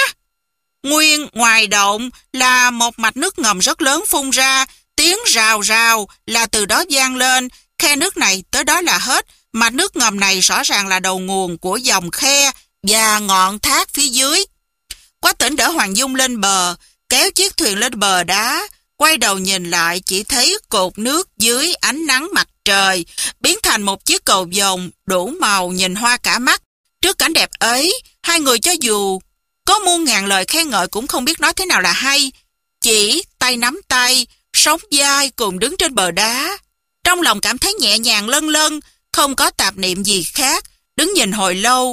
Nguyên ngoài động là một mạch nước ngầm rất lớn phun ra, tiếng rào rào là từ đó vang lên. Khe nước này tới đó là hết. Mạch nước ngầm này rõ ràng là đầu nguồn của dòng khe và ngọn thác phía dưới. Quách Tĩnh đỡ Hoàng Dung lên bờ, kéo chiếc thuyền lên bờ đá, quay đầu nhìn lại chỉ thấy cột nước dưới ánh nắng mặt trời biến thành một chiếc cầu vồng đủ màu, nhìn hoa cả mắt. Trước cảnh đẹp ấy, hai người cho dù có muôn ngàn lời khen ngợi cũng không biết nói thế nào là hay, chỉ tay nắm tay, sóng vai cùng đứng trên bờ đá. Trong lòng cảm thấy nhẹ nhàng lân lân, không có tạp niệm gì khác, đứng nhìn hồi lâu.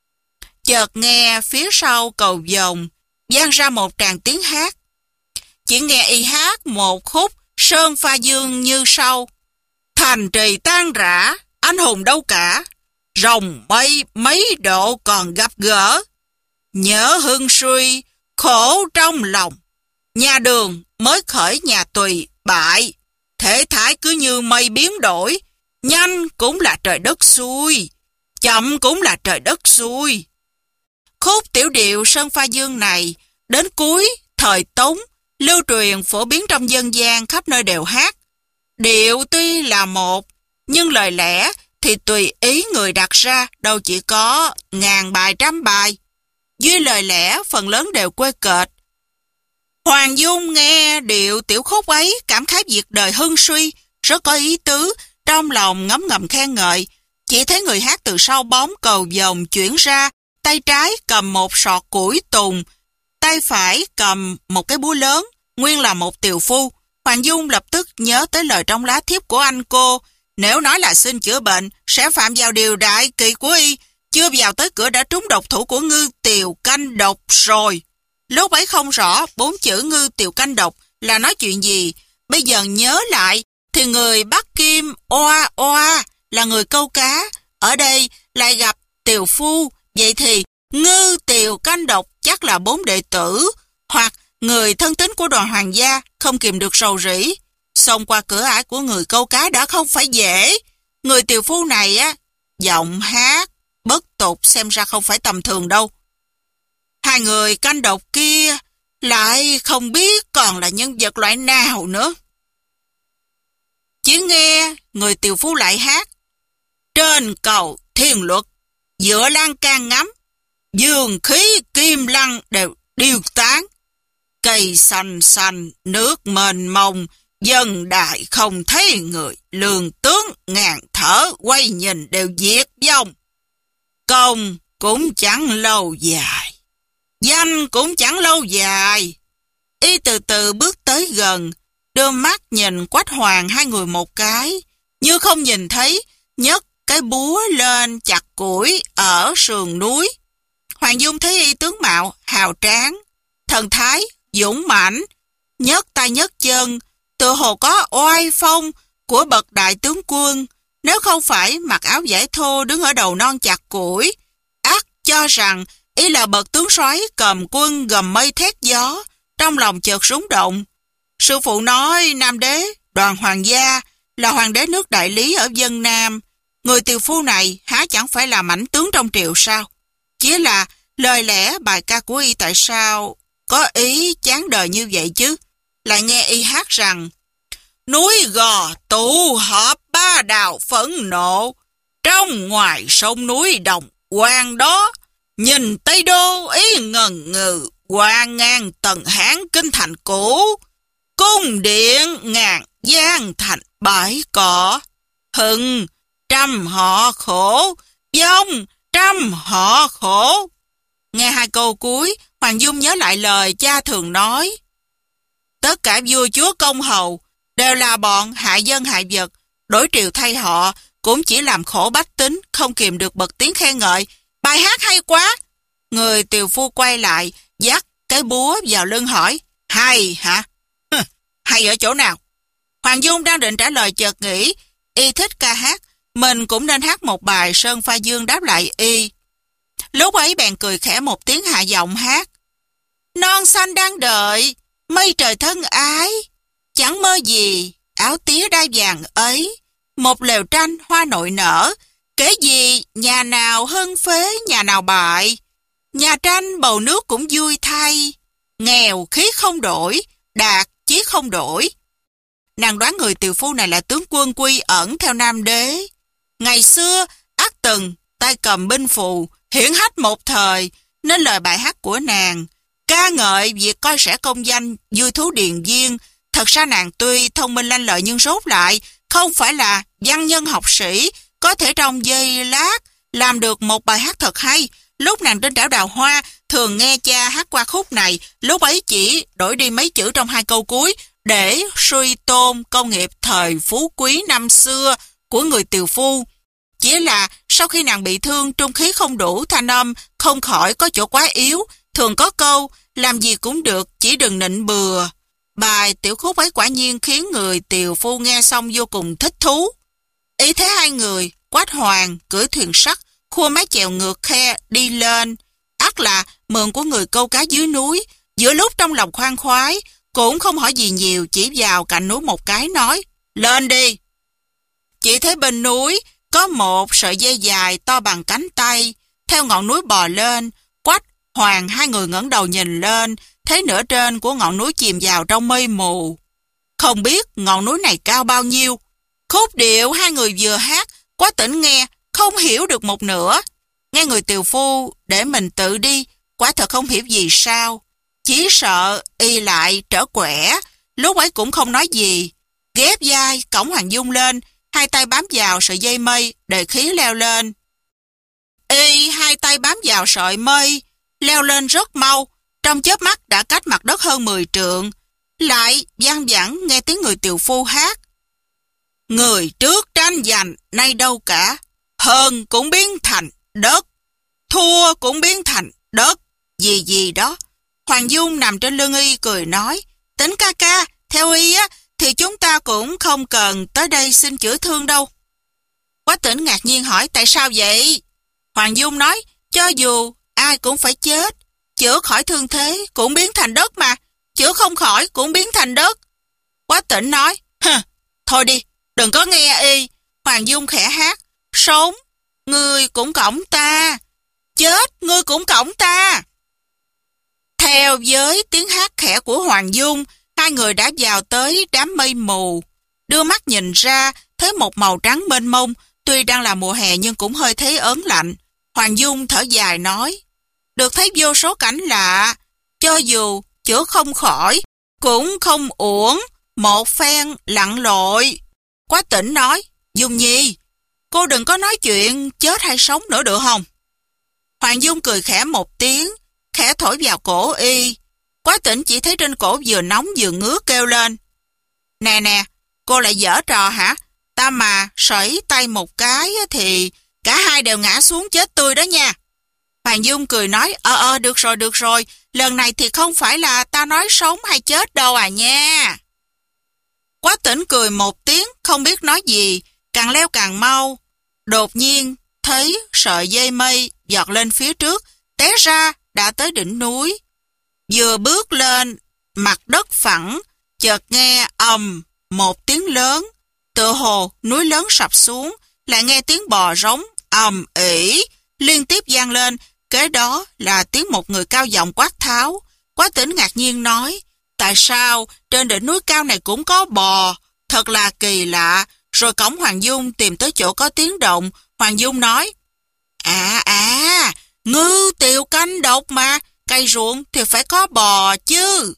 Chợt nghe phía sau cầu vồng vang ra một tràng tiếng hát. Chỉ nghe y hát một khúc Sơn Pha Dương như sau: thành trì tan rã, anh hùng đâu cả, rồng mây mấy độ còn gặp gỡ, nhớ hưng suy, khổ trong lòng, nhà Đường mới khởi nhà Tùy bại, thể thái cứ như mây biến đổi, nhanh cũng là trời đất xuôi, chậm cũng là trời đất xuôi. Khúc tiểu điệu Sơn Pha Dương này đến cuối thời Tống lưu truyền phổ biến trong dân gian, khắp nơi đều hát. Điệu tuy là một, nhưng lời lẽ thì tùy ý người đặt ra, đâu chỉ có ngàn bài trăm bài. Dưới lời lẽ phần lớn đều quê kệch. Hoàng Dung nghe điệu tiểu khúc ấy cảm khái việc đời hưng suy, rất có ý tứ, trong lòng ngấm ngầm khen ngợi. Chỉ thấy người hát từ sau bóng cầu vồng chuyển ra, tay trái cầm một sọt củi tùng, tay phải cầm một cái búa lớn, nguyên là một tiều phu. Hoàng Dung lập tức nhớ tới lời trong lá thiếp của anh cô: nếu nói là xin chữa bệnh sẽ phạm vào điều đại kỵ của y, chưa vào tới cửa đã trúng độc thủ của ngư tiều canh độc rồi. Lúc ấy không rõ bốn chữ ngư tiều canh độc là nói chuyện gì, bây giờ nhớ lại thì người Bắc Kim oa oa là người câu cá, ở đây lại gặp tiều phu, vậy thì ngư tiều canh độc chắc là bốn đệ tử hoặc người thân tín của đoàn hoàng gia. Không kìm được rầu rĩ, xông qua cửa ải của người câu cá đã không phải dễ. Người tiều phu này á, giọng hát bất tục, xem ra không phải tầm thường đâu. Hai người canh độc kia lại không biết còn là nhân vật loại nào nữa. Chỉ nghe người tiều phu lại hát: trên cầu thiên luật, giữa lan can ngắm, dương khí kim lăng đều điêu tán, cây xanh xanh nước mênh mông, Dân đại không thấy người, lường tướng ngàn thở quay nhìn đều diệt vong. Công cũng chẳng lâu dài, danh cũng chẳng lâu dài. Y từ từ bước tới gần, đưa mắt nhìn Quách Hoàng hai người một cái, như không nhìn thấy, nhấc cái búa lên chặt củi ở sườn núi. Hoàng Dung thấy y tướng mạo hào tráng, thần thái dũng mãnh, nhấc tay nhấc chân, tựa hồ có oai phong của bậc đại tướng quân. Nếu không phải mặc áo vải thô đứng ở đầu non chặt củi, ắt cho rằng y là bậc tướng soái cầm quân gầm mây thét gió. Trong lòng chợt rúng động. Sư phụ nói Nam đế Đoàn Hoàng gia là hoàng đế nước Đại Lý ở Vân Nam. Người tiều phu này há chẳng phải là mãnh tướng trong triều sao? Chỉ là lời lẽ bài ca của y tại sao có ý chán đời như vậy chứ? Lại nghe y hát rằng: núi gò tụ hợp ba đào phẫn nộ, trong ngoài sông núi đồng quan đó, nhìn Tây Đô ý ngần ngừ, qua ngang tầng Hán kinh thành cũ, cung điện ngàn gian thành bãi cỏ, hừng trăm họ khổ, vong trăm họ khổ. Nghe hai câu cuối, Hoàng Dung nhớ lại lời cha thường nói: tất cả vua chúa công hầu đều là bọn hại dân hại vật, đổi triều thay họ cũng chỉ làm khổ bách tính, không kìm được bật tiếng khen ngợi. Bài hát hay quá. Người tiều phu quay lại, dắt cái búa vào lưng hỏi: hay hả? Hay ở chỗ nào? Hoàng Dung đang định trả lời chợt nghĩ y thích ca hát, mình cũng nên hát một bài Sơn Pha Dương đáp lại y. Lúc ấy bèn cười khẽ một tiếng hạ giọng hát: non xanh đang đợi, mây trời thân ái, chẳng mơ gì áo tía đai vàng ấy, một lều tranh hoa nội nở, kể gì nhà nào hơn phế nhà nào bại, nhà tranh bầu nước cũng vui thay, nghèo khí không đổi, đạt chí không đổi. Nàng đoán người tiều phu này là tướng quân quy ẩn theo Nam đế. Ngày xưa ắt từng tay cầm binh phù, hiển hách một thời, nên lời bài hát của nàng ca ngợi việc coi rẻ công danh, vui thú điền viên. Thật ra nàng tuy thông minh lanh lợi nhưng rốt lại không phải là văn nhân học sĩ, có thể trong giây lát làm được một bài hát thật hay. Lúc nàng trên đảo Đào Hoa thường nghe cha hát qua khúc này, lúc ấy chỉ đổi đi mấy chữ trong hai câu cuối để suy tôn công nghiệp thời phú quý năm xưa của người tiều phu. Chỉ là sau khi nàng bị thương, trung khí không đủ, thanh âm không khỏi có chỗ quá yếu, thường có câu làm gì cũng được, chỉ đừng nịnh bừa. Bài tiểu khúc ấy quả nhiên khiến người tiều phu nghe xong vô cùng thích thú. Ý thấy hai người Quách Hoàng cưỡi thuyền sắt, khua mái chèo ngược khe đi lên, ắt là mượn của người câu cá dưới núi. Giữa lúc trong lòng khoan khoái, cũng không hỏi gì nhiều, chỉ vào cạnh núi một cái nói: lên đi. Chỉ thấy bên núi có một sợi dây dài to bằng cánh tay, theo ngọn núi bò lên. Quách Hoàng hai người ngẩng đầu nhìn lên, thấy nửa trên của ngọn núi chìm vào trong mây mù. Không biết ngọn núi này cao bao nhiêu. Khúc điệu hai người vừa hát, Quách Tĩnh nghe không hiểu được một nửa. Nghe người tiều phu để mình tự đi, quả thật không hiểu gì sao. Chỉ sợ y lại trở quẻ, lúc ấy cũng không nói gì. Ghép vai cõng Hoàng Dung lên, hai tay bám vào sợi dây mây, để khí leo lên. Y hai tay bám vào sợi mây, leo lên rất mau, trong chớp mắt đã cách mặt đất hơn mười trượng. Lại vang vẳng nghe tiếng người tiều phu hát: người trước tranh giành nay đâu cả, hơn cũng biến thành đất, thua cũng biến thành đất, gì gì đó. Hoàng Dung nằm trên lưng y cười nói: Tính ca ca, theo y á thì chúng ta cũng không cần tới đây xin chữa thương đâu. Quách Tĩnh ngạc nhiên hỏi: tại sao vậy? Hoàng Dung nói: cho dù ai cũng phải chết, chữa khỏi thương thế cũng biến thành đất mà, chữa không khỏi cũng biến thành đất. Quách Tĩnh nói: hừ, thôi đi, đừng có nghe y. Hoàng Dung khẽ hát: sống, ngươi cũng cõng ta, chết, ngươi cũng cõng ta. Theo với tiếng hát khẽ của Hoàng Dung, hai người đã vào tới đám mây mù. Đưa mắt nhìn ra, thấy một màu trắng mênh mông, tuy đang là mùa hè nhưng cũng hơi thấy ớn lạnh. Hoàng Dung thở dài nói: được thấy vô số cảnh lạ, cho dù chữa không khỏi, cũng không uổng, một phen lặn lội. Quách Tĩnh nói, Dung Nhi, cô đừng có nói chuyện chết hay sống nữa được không? Hoàng Dung cười khẽ một tiếng, khẽ thổi vào cổ y. Quách Tĩnh chỉ thấy trên cổ vừa nóng vừa ngứa kêu lên. Nè nè, cô lại giở trò hả? Ta mà sẩy tay một cái thì cả hai đều ngã xuống chết tươi đó nha. Hoàng Dung cười nói, ờ ờ được rồi được rồi, lần này thì không phải là ta nói sống hay chết đâu à nha. Quách Tĩnh cười một tiếng, không biết nói gì, càng leo càng mau. Đột nhiên thấy sợi dây mây giọt lên phía trước, té ra đã tới đỉnh núi. Vừa bước lên mặt đất phẳng, chợt nghe ầm một tiếng lớn, tựa hồ núi lớn sập xuống, lại nghe tiếng bò rống ầm ĩ liên tiếp vang lên, kế đó là tiếng một người cao giọng quát tháo. Quách Tĩnh ngạc nhiên nói, tại sao trên đỉnh núi cao này cũng có bò, thật là kỳ lạ. Rồi cõng Hoàng Dung tìm tới chỗ có tiếng động. Hoàng Dung nói, à à, ngư tiểu canh độc mà, cây ruộng thì phải có bò chứ.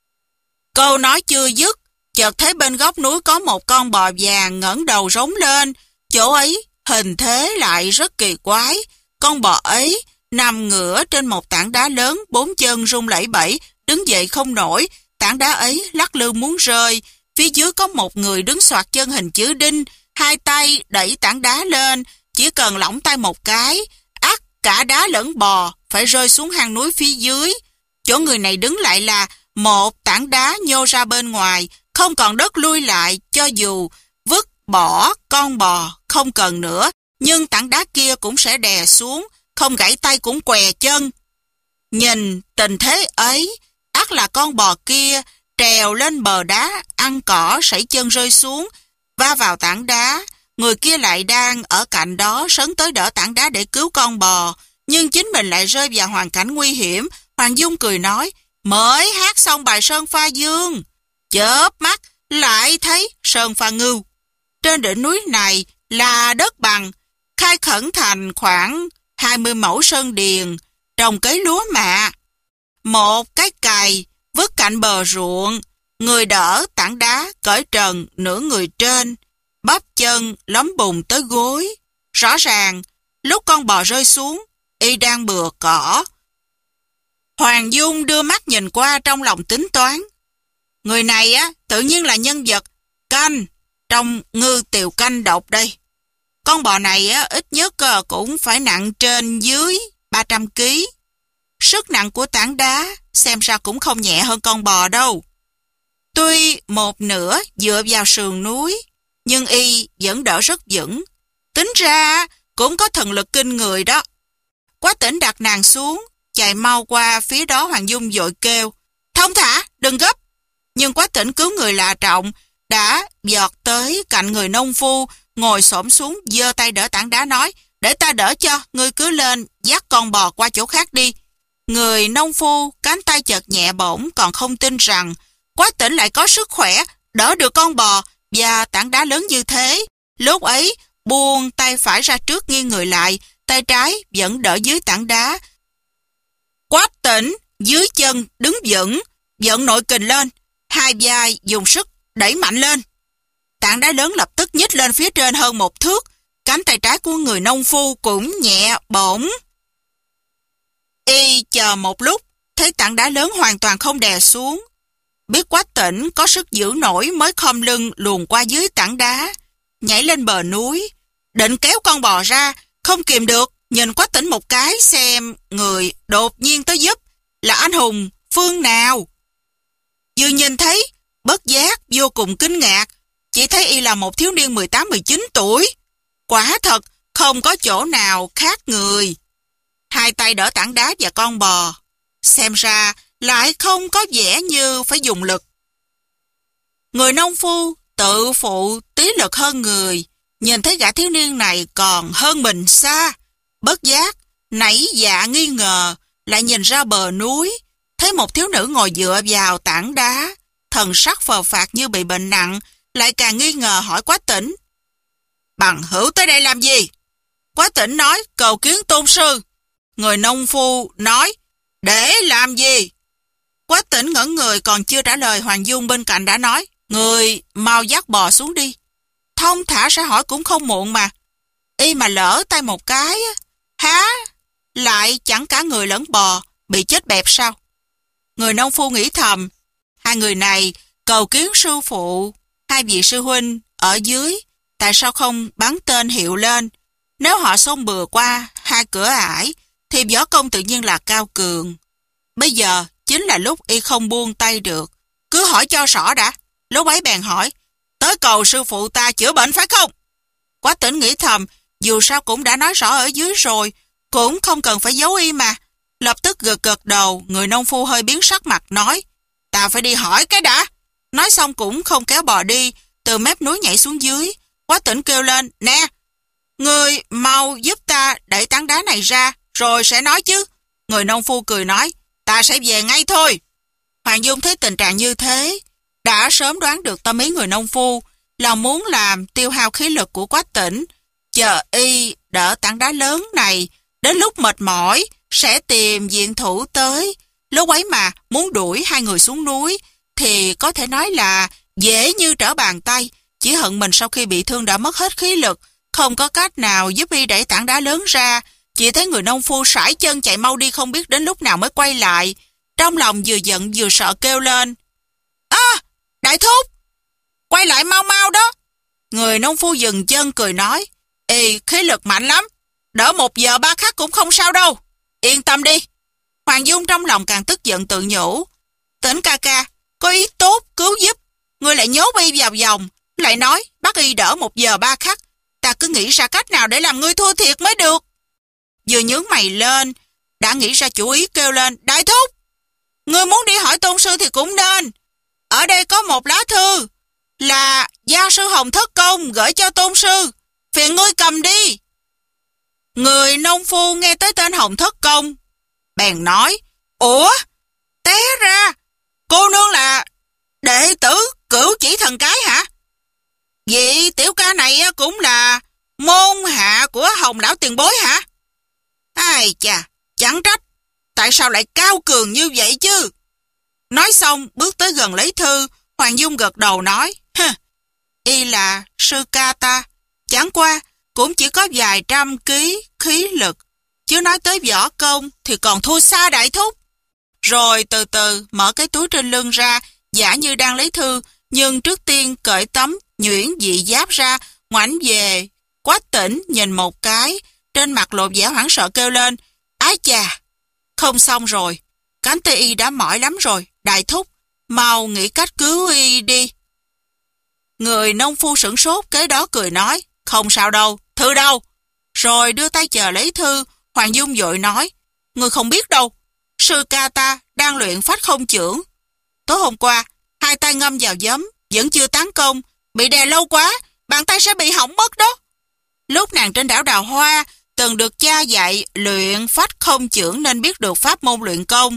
Câu nói chưa dứt, chợt thấy bên góc núi có một con bò vàng ngẩng đầu rống lên. Chỗ ấy hình thế lại rất kỳ quái. Con bò ấy nằm ngửa trên một tảng đá lớn, bốn chân rung lẩy bẩy, đứng dậy không nổi. Tảng đá ấy lắc lư muốn rơi. Phía dưới có một người đứng xoạc chân hình chữ đinh, hai tay đẩy tảng đá lên, chỉ cần lỏng tay một cái, ắt cả đá lẫn bò phải rơi xuống hang núi phía dưới. Chỗ người này đứng lại là một tảng đá nhô ra bên ngoài, không còn đất lui lại, cho dù vứt bỏ con bò không cần nữa, nhưng tảng đá kia cũng sẽ đè xuống, không gãy tay cũng què chân. Nhìn tình thế ấy, ắt là con bò kia trèo lên bờ đá, ăn cỏ, sẩy chân rơi xuống, va vào tảng đá. Người kia lại đang ở cạnh đó sấn tới đỡ tảng đá để cứu con bò, nhưng chính mình lại rơi vào hoàn cảnh nguy hiểm. Hoàng Dung cười nói, mới hát xong bài Sơn Pha Dương, chớp mắt lại thấy Sơn Pha Ngưu. Trên đỉnh núi này là đất bằng, khai khẩn thành khoảng hai mươi mẫu sơn điền, trồng cấy lúa mạ. Một cái cày vứt cạnh bờ ruộng, người đỡ tảng đá cởi trần nửa người trên, bắp chân lấm bùn tới gối. Rõ ràng lúc con bò rơi xuống, y đang bừa cỏ. Hoàng Dung đưa mắt nhìn qua, trong lòng tính toán, người này á tự nhiên là nhân vật canh trong ngư tiều canh độc đây. Con bò này á ít nhất cũng phải nặng trên dưới ba trăm ki lô gam. Sức nặng của tảng đá xem ra cũng không nhẹ hơn con bò đâu. Tuy một nửa dựa vào sườn núi, nhưng y vẫn đỡ rất vững. Tính ra cũng có thần lực kinh người đó. Quách Tĩnh đặt nàng xuống, chạy mau qua phía đó. Hoàng Dung vội kêu, thông thả, đừng gấp. Nhưng Quách Tĩnh cứu người lạ trọng, đã giọt tới cạnh người nông phu, ngồi xổm xuống, giơ tay đỡ tảng đá nói, để ta đỡ cho, ngươi cứ lên, dắt con bò qua chỗ khác đi. Người nông phu cánh tay chợt nhẹ bổng, còn không tin rằng Quách Tĩnh lại có sức khỏe đỡ được con bò và tảng đá lớn như thế. Lúc ấy buông tay phải ra trước, nghiêng người lại, tay trái vẫn đỡ dưới tảng đá. Quách Tĩnh dưới chân đứng vững, vận nội kình lên, hai vai dùng sức đẩy mạnh lên. Tảng đá lớn lập tức nhích lên phía trên hơn một thước. Cánh tay trái của người nông phu cũng nhẹ bổng. Y chờ một lúc, thấy tảng đá lớn hoàn toàn không đè xuống. Biết Quách Tĩnh có sức giữ nổi mới khom lưng luồn qua dưới tảng đá, nhảy lên bờ núi, định kéo con bò ra, không kìm được, nhìn Quách Tĩnh một cái xem người đột nhiên tới giúp là anh hùng phương nào. Vừa nhìn thấy, bất giác vô cùng kinh ngạc, chỉ thấy y là một thiếu niên mười tám mười chín tuổi. Quả thật không có chỗ nào khác người. Hai tay đỡ tảng đá và con bò, xem ra lại không có vẻ như phải dùng lực. Người nông phu tự phụ tí lực hơn người, nhìn thấy gã thiếu niên này còn hơn mình xa, bất giác nảy dạ nghi ngờ, lại nhìn ra bờ núi, thấy một thiếu nữ ngồi dựa vào tảng đá, thần sắc phờ phạc như bị bệnh nặng, lại càng nghi ngờ hỏi Quách Tĩnh, bằng hữu tới đây làm gì? Quách Tĩnh nói, cầu kiến tôn sư. Người nông phu nói, để làm gì? Quách Tĩnh ngẩn người, còn chưa trả lời, Hoàng Dung bên cạnh đã nói, Người mau dắt bò xuống đi. Thông thả sẽ hỏi cũng không muộn mà. Y mà lỡ tay một cái, há, lại chẳng cả người lẫn bò, bị chết bẹp sao? Người nông phu nghĩ thầm, hai người này cầu kiến sư phụ, hai vị sư huynh ở dưới, tại sao không bắn tên hiệu lên? Nếu họ xông bừa qua hai cửa ải, thì võ công tự nhiên là cao cường. Bây giờ chính là lúc y không buông tay được. Cứ hỏi cho rõ đã. Lúc ấy bèn hỏi, tới cầu sư phụ ta chữa bệnh phải không? Quách Tĩnh nghĩ thầm, dù sao cũng đã nói rõ ở dưới rồi, cũng không cần phải giấu y mà. Lập tức gật gật đầu, người nông phu hơi biến sắc mặt nói, ta phải đi hỏi cái đã. Nói xong cũng không kéo bò đi, từ mép núi nhảy xuống dưới. Quách Tĩnh kêu lên, nè, người mau giúp ta đẩy tảng đá này ra, rồi sẽ nói chứ. Người nông phu cười nói, ta sẽ về ngay thôi. Hoàng Dung thấy tình trạng như thế, đã sớm đoán được tâm ý người nông phu, là muốn làm tiêu hao khí lực của Quách Tĩnh, chờ y đỡ tảng đá lớn này, đến lúc mệt mỏi sẽ tìm viện thủ tới. Lúc ấy mà muốn đuổi hai người xuống núi thì có thể nói là dễ như trở bàn tay. Chỉ hận mình sau khi bị thương đã mất hết khí lực, không có cách nào giúp y đẩy tảng đá lớn ra. Chỉ thấy người nông phu sải chân chạy mau đi, không biết đến lúc nào mới quay lại. Trong lòng vừa giận vừa sợ kêu lên, à, đại thúc, quay lại mau mau đó. Người nông phu dừng chân cười nói, ê, khí lực mạnh lắm, đỡ một giờ ba khắc cũng không sao đâu, yên tâm đi. Hoàng Dung trong lòng càng tức giận tự nhủ, Tĩnh ca ca, có ý tốt cứu giúp, ngươi lại nhốt y vào vòng, lại nói bắt y đỡ một giờ ba khắc, ta cứ nghĩ ra cách nào để làm ngươi thua thiệt mới được. Vừa nhướng mày lên, đã nghĩ ra chủ ý kêu lên, đại thúc, ngươi muốn đi hỏi tôn sư thì cũng nên. Ở đây có một lá thư, là gia sư Hồng Thất Công gửi cho tôn sư, phiền ngươi cầm đi. Người nông phu nghe tới tên Hồng Thất Công, bèn nói, ủa, té ra, cô nương là đệ tử Cửu Chỉ Thần Cái hả? Vị tiểu ca này cũng là môn hạ của Hồng lão tiền bối hả? Ai chà, chẳng trách, tại sao lại cao cường như vậy chứ? Nói xong, bước tới gần lấy thư, Hoàng Dung gật đầu nói, hừ, y là sư ca ta, chẳng qua cũng chỉ có vài trăm ký khí lực, chứ nói tới võ công thì còn thua xa đại thúc. Rồi từ từ mở cái túi trên lưng ra, giả như đang lấy thư, nhưng trước tiên cởi tấm nhuyễn dị giáp ra, ngoảnh về. Quách Tĩnh nhìn một cái, trên mặt lộ vẻ hoảng sợ kêu lên, ái chà, không xong rồi, cánh tay y đã mỏi lắm rồi, đại thúc, mau nghĩ cách cứu y đi. Người nông phu sửng sốt, kế đó cười nói, không sao đâu, thư đâu? Rồi đưa tay chờ lấy thư. Hoàng Dung vội nói, người không biết đâu, sư ca ta đang luyện phách không chưởng. Tối hôm qua, hai tay ngâm vào giấm, vẫn chưa tán công, bị đè lâu quá, bàn tay sẽ bị hỏng mất đó. Lúc nàng trên đảo Đào Hoa, từng được cha dạy luyện phách không chưởng nên biết được pháp môn luyện công.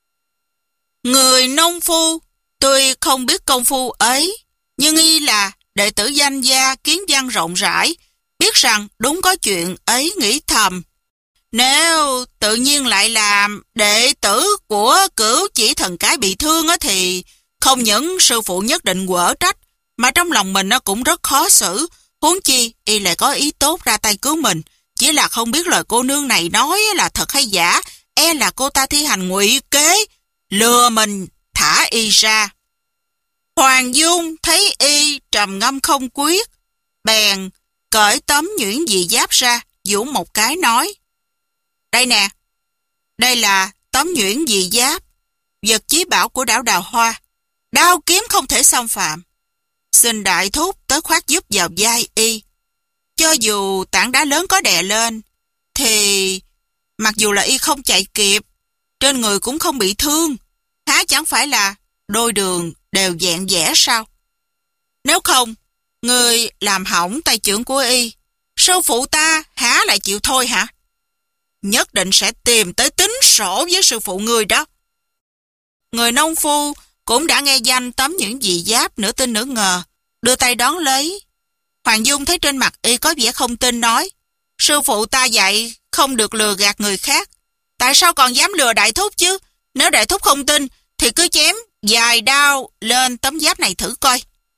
Người nông phu, tuy không biết công phu ấy, nhưng y là đệ tử danh gia kiến văn rộng rãi, biết rằng đúng có chuyện ấy, nghĩ thầm. Nếu tự nhiên lại làm đệ tử của Cửu Chỉ Thần Cái bị thương thì không những sư phụ nhất định quở trách, mà trong lòng mình nó cũng rất khó xử. Huống chi y lại có ý tốt ra tay cứu mình, chỉ là không biết lời cô nương này nói là thật hay giả, e là cô ta thi hành ngụy kế, lừa mình thả y ra. Hoàng Dung thấy y trầm ngâm không quyết, bèn cởi tấm nhuyễn dị giáp ra, vỗ một cái nói, đây nè, đây là tấm nhuyễn dị giáp, vật chí bảo của đảo Đào Hoa, đao kiếm không thể xâm phạm. Xin đại thúc tới khoác giúp vào vai y. Cho dù tảng đá lớn có đè lên, thì mặc dù là y không chạy kịp, trên người cũng không bị thương, há chẳng phải là đôi đường đều vẹn vẽ sao? Nếu không, người làm hỏng tay chưởng của y, sư phụ ta há lại chịu thôi hả? Nhất định sẽ tìm tới tính sổ với sư phụ người đó. Người nông phu cũng đã nghe danh tấm những dị giáp, nửa tin nửa ngờ, đưa tay đón lấy. Hoàng Dung thấy trên mặt y có vẻ không tin, nói, sư phụ ta dạy không được lừa gạt người khác, tại sao còn dám lừa đại thúc chứ? Nếu đại thúc không tin thì cứ chém vài đao lên tấm giáp này thử coi.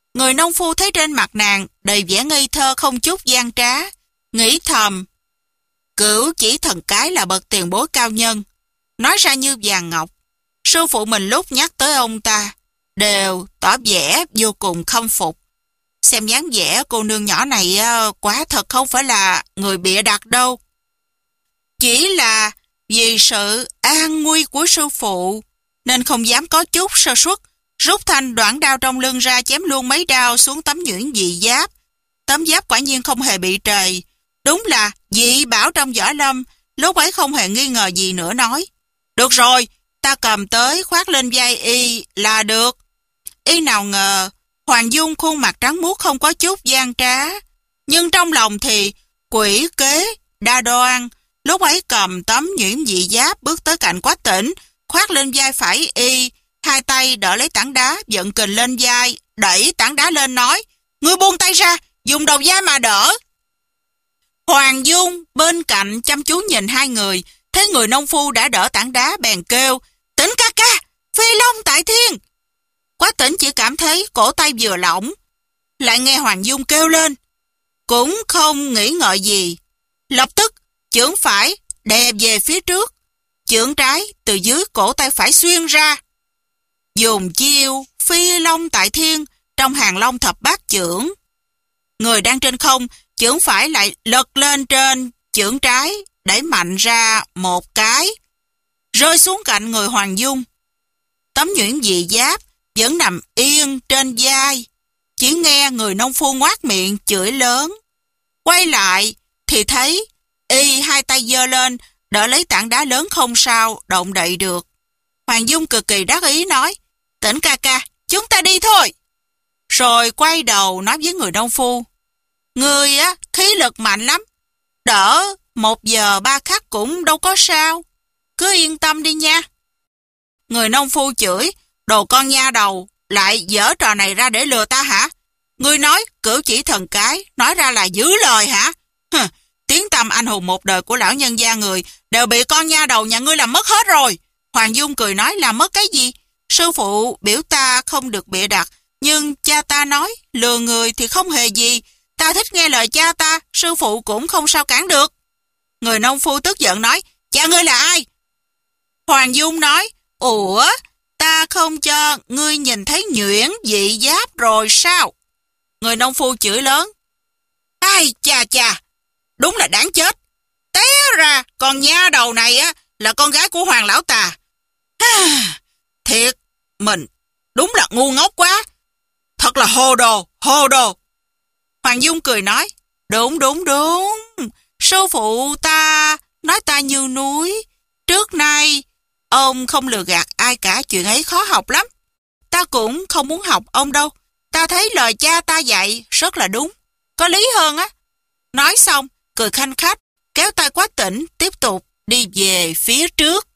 Người nông phu thấy trên mặt nàng đầy vẻ ngây thơ không chút gian trá, nghĩ thầm, Cửu Chỉ Thần Cái là bậc tiền bối cao nhân, nói ra như vàng ngọc. Sư phụ mình lúc nhắc tới ông ta, đều tỏ vẻ vô cùng khâm phục. Xem dáng vẻ cô nương nhỏ này quả thật không phải là người bịa đặt đâu. Chỉ là vì sự an nguy của sư phụ, nên không dám có chút sơ suất, rút thanh đoạn đao trong lưng ra chém luôn mấy đao xuống tấm nhuyễn dị giáp. Tấm giáp quả nhiên không hề bị trầy. Đúng là dị bảo trong võ lâm, lúc ấy không hề nghi ngờ gì nữa nói. Được rồi, ta cầm tới khoác lên vai y là được. Y nào ngờ, Hoàng Dung khuôn mặt trắng muốt không có chút gian trá. Nhưng trong lòng thì quỷ kế, đa đoan. Lúc ấy cầm tấm nhuyễn dị giáp bước tới cạnh Quách Tĩnh, khoác lên vai phải y, hai tay đỡ lấy tảng đá, vận kình lên vai, đẩy tảng đá lên nói, ngươi buông tay ra, dùng đầu vai mà đỡ. Hoàng Dung bên cạnh chăm chú nhìn hai người, thấy người nông phu đã đỡ tảng đá bèn kêu, Tĩnh ca ca, phi long tại thiên. Quách Tĩnh chỉ cảm thấy cổ tay vừa lỏng, lại nghe Hoàng Dung kêu lên, cũng không nghĩ ngợi gì, lập tức chưởng phải đè về phía trước, chưởng trái từ dưới cổ tay phải xuyên ra. Dùng chiêu phi long tại thiên trong hàng long thập bát chưởng. Người đang trên không, chưởng phải lại lật lên trên chưởng trái, đẩy mạnh ra một cái, rơi xuống cạnh người Hoàng Dung. Tấm nhuyễn dị giáp vẫn nằm yên trên vai, chỉ nghe người nông phu ngoác miệng chửi lớn. Quay lại thì thấy y hai tay giơ lên, đỡ lấy tảng đá lớn không sao động đậy được. Hoàng Dung cực kỳ đắc ý nói, Tĩnh ca ca, chúng ta đi thôi. Rồi quay đầu nói với người nông phu, người á khí lực mạnh lắm, đỡ một giờ ba khắc cũng đâu có sao, cứ yên tâm đi nha. Người nông phu chửi, đồ con nha đầu, lại dở trò này ra để lừa ta hả? Ngươi nói Cửu Chỉ Thần Cái, nói ra là giữ lời hả? Hừ, tiếng tăm anh hùng một đời của lão nhân gia người đều bị con nha đầu nhà ngươi làm mất hết rồi. Hoàng Dung cười nói, làm mất cái gì? Sư phụ biểu ta không được bịa đặt, nhưng cha ta nói lừa người thì không hề gì. Ta thích nghe lời cha ta, sư phụ cũng không sao cản được. Người nông phu tức giận nói, cha ngươi là ai? Hoàng Dung nói, ủa, ta không cho ngươi nhìn thấy nhuyễn dị giáp rồi sao? Người nông phu chửi lớn, ai chà chà, đúng là đáng chết. Té ra con nha đầu này á là con gái của Hoàng lão tà. Thiệt, mình đúng là ngu ngốc quá. Thật là hồ đồ, hồ đồ. Hoàng Dung cười nói, đúng đúng đúng, sư phụ ta nói ta như núi. Trước nay ông không lừa gạt ai cả, chuyện ấy khó học lắm. Ta cũng không muốn học ông đâu. Ta thấy lời cha ta dạy rất là đúng, có lý hơn á. Nói xong, cười khanh khách, kéo tay Quách Tĩnh tiếp tục đi về phía trước.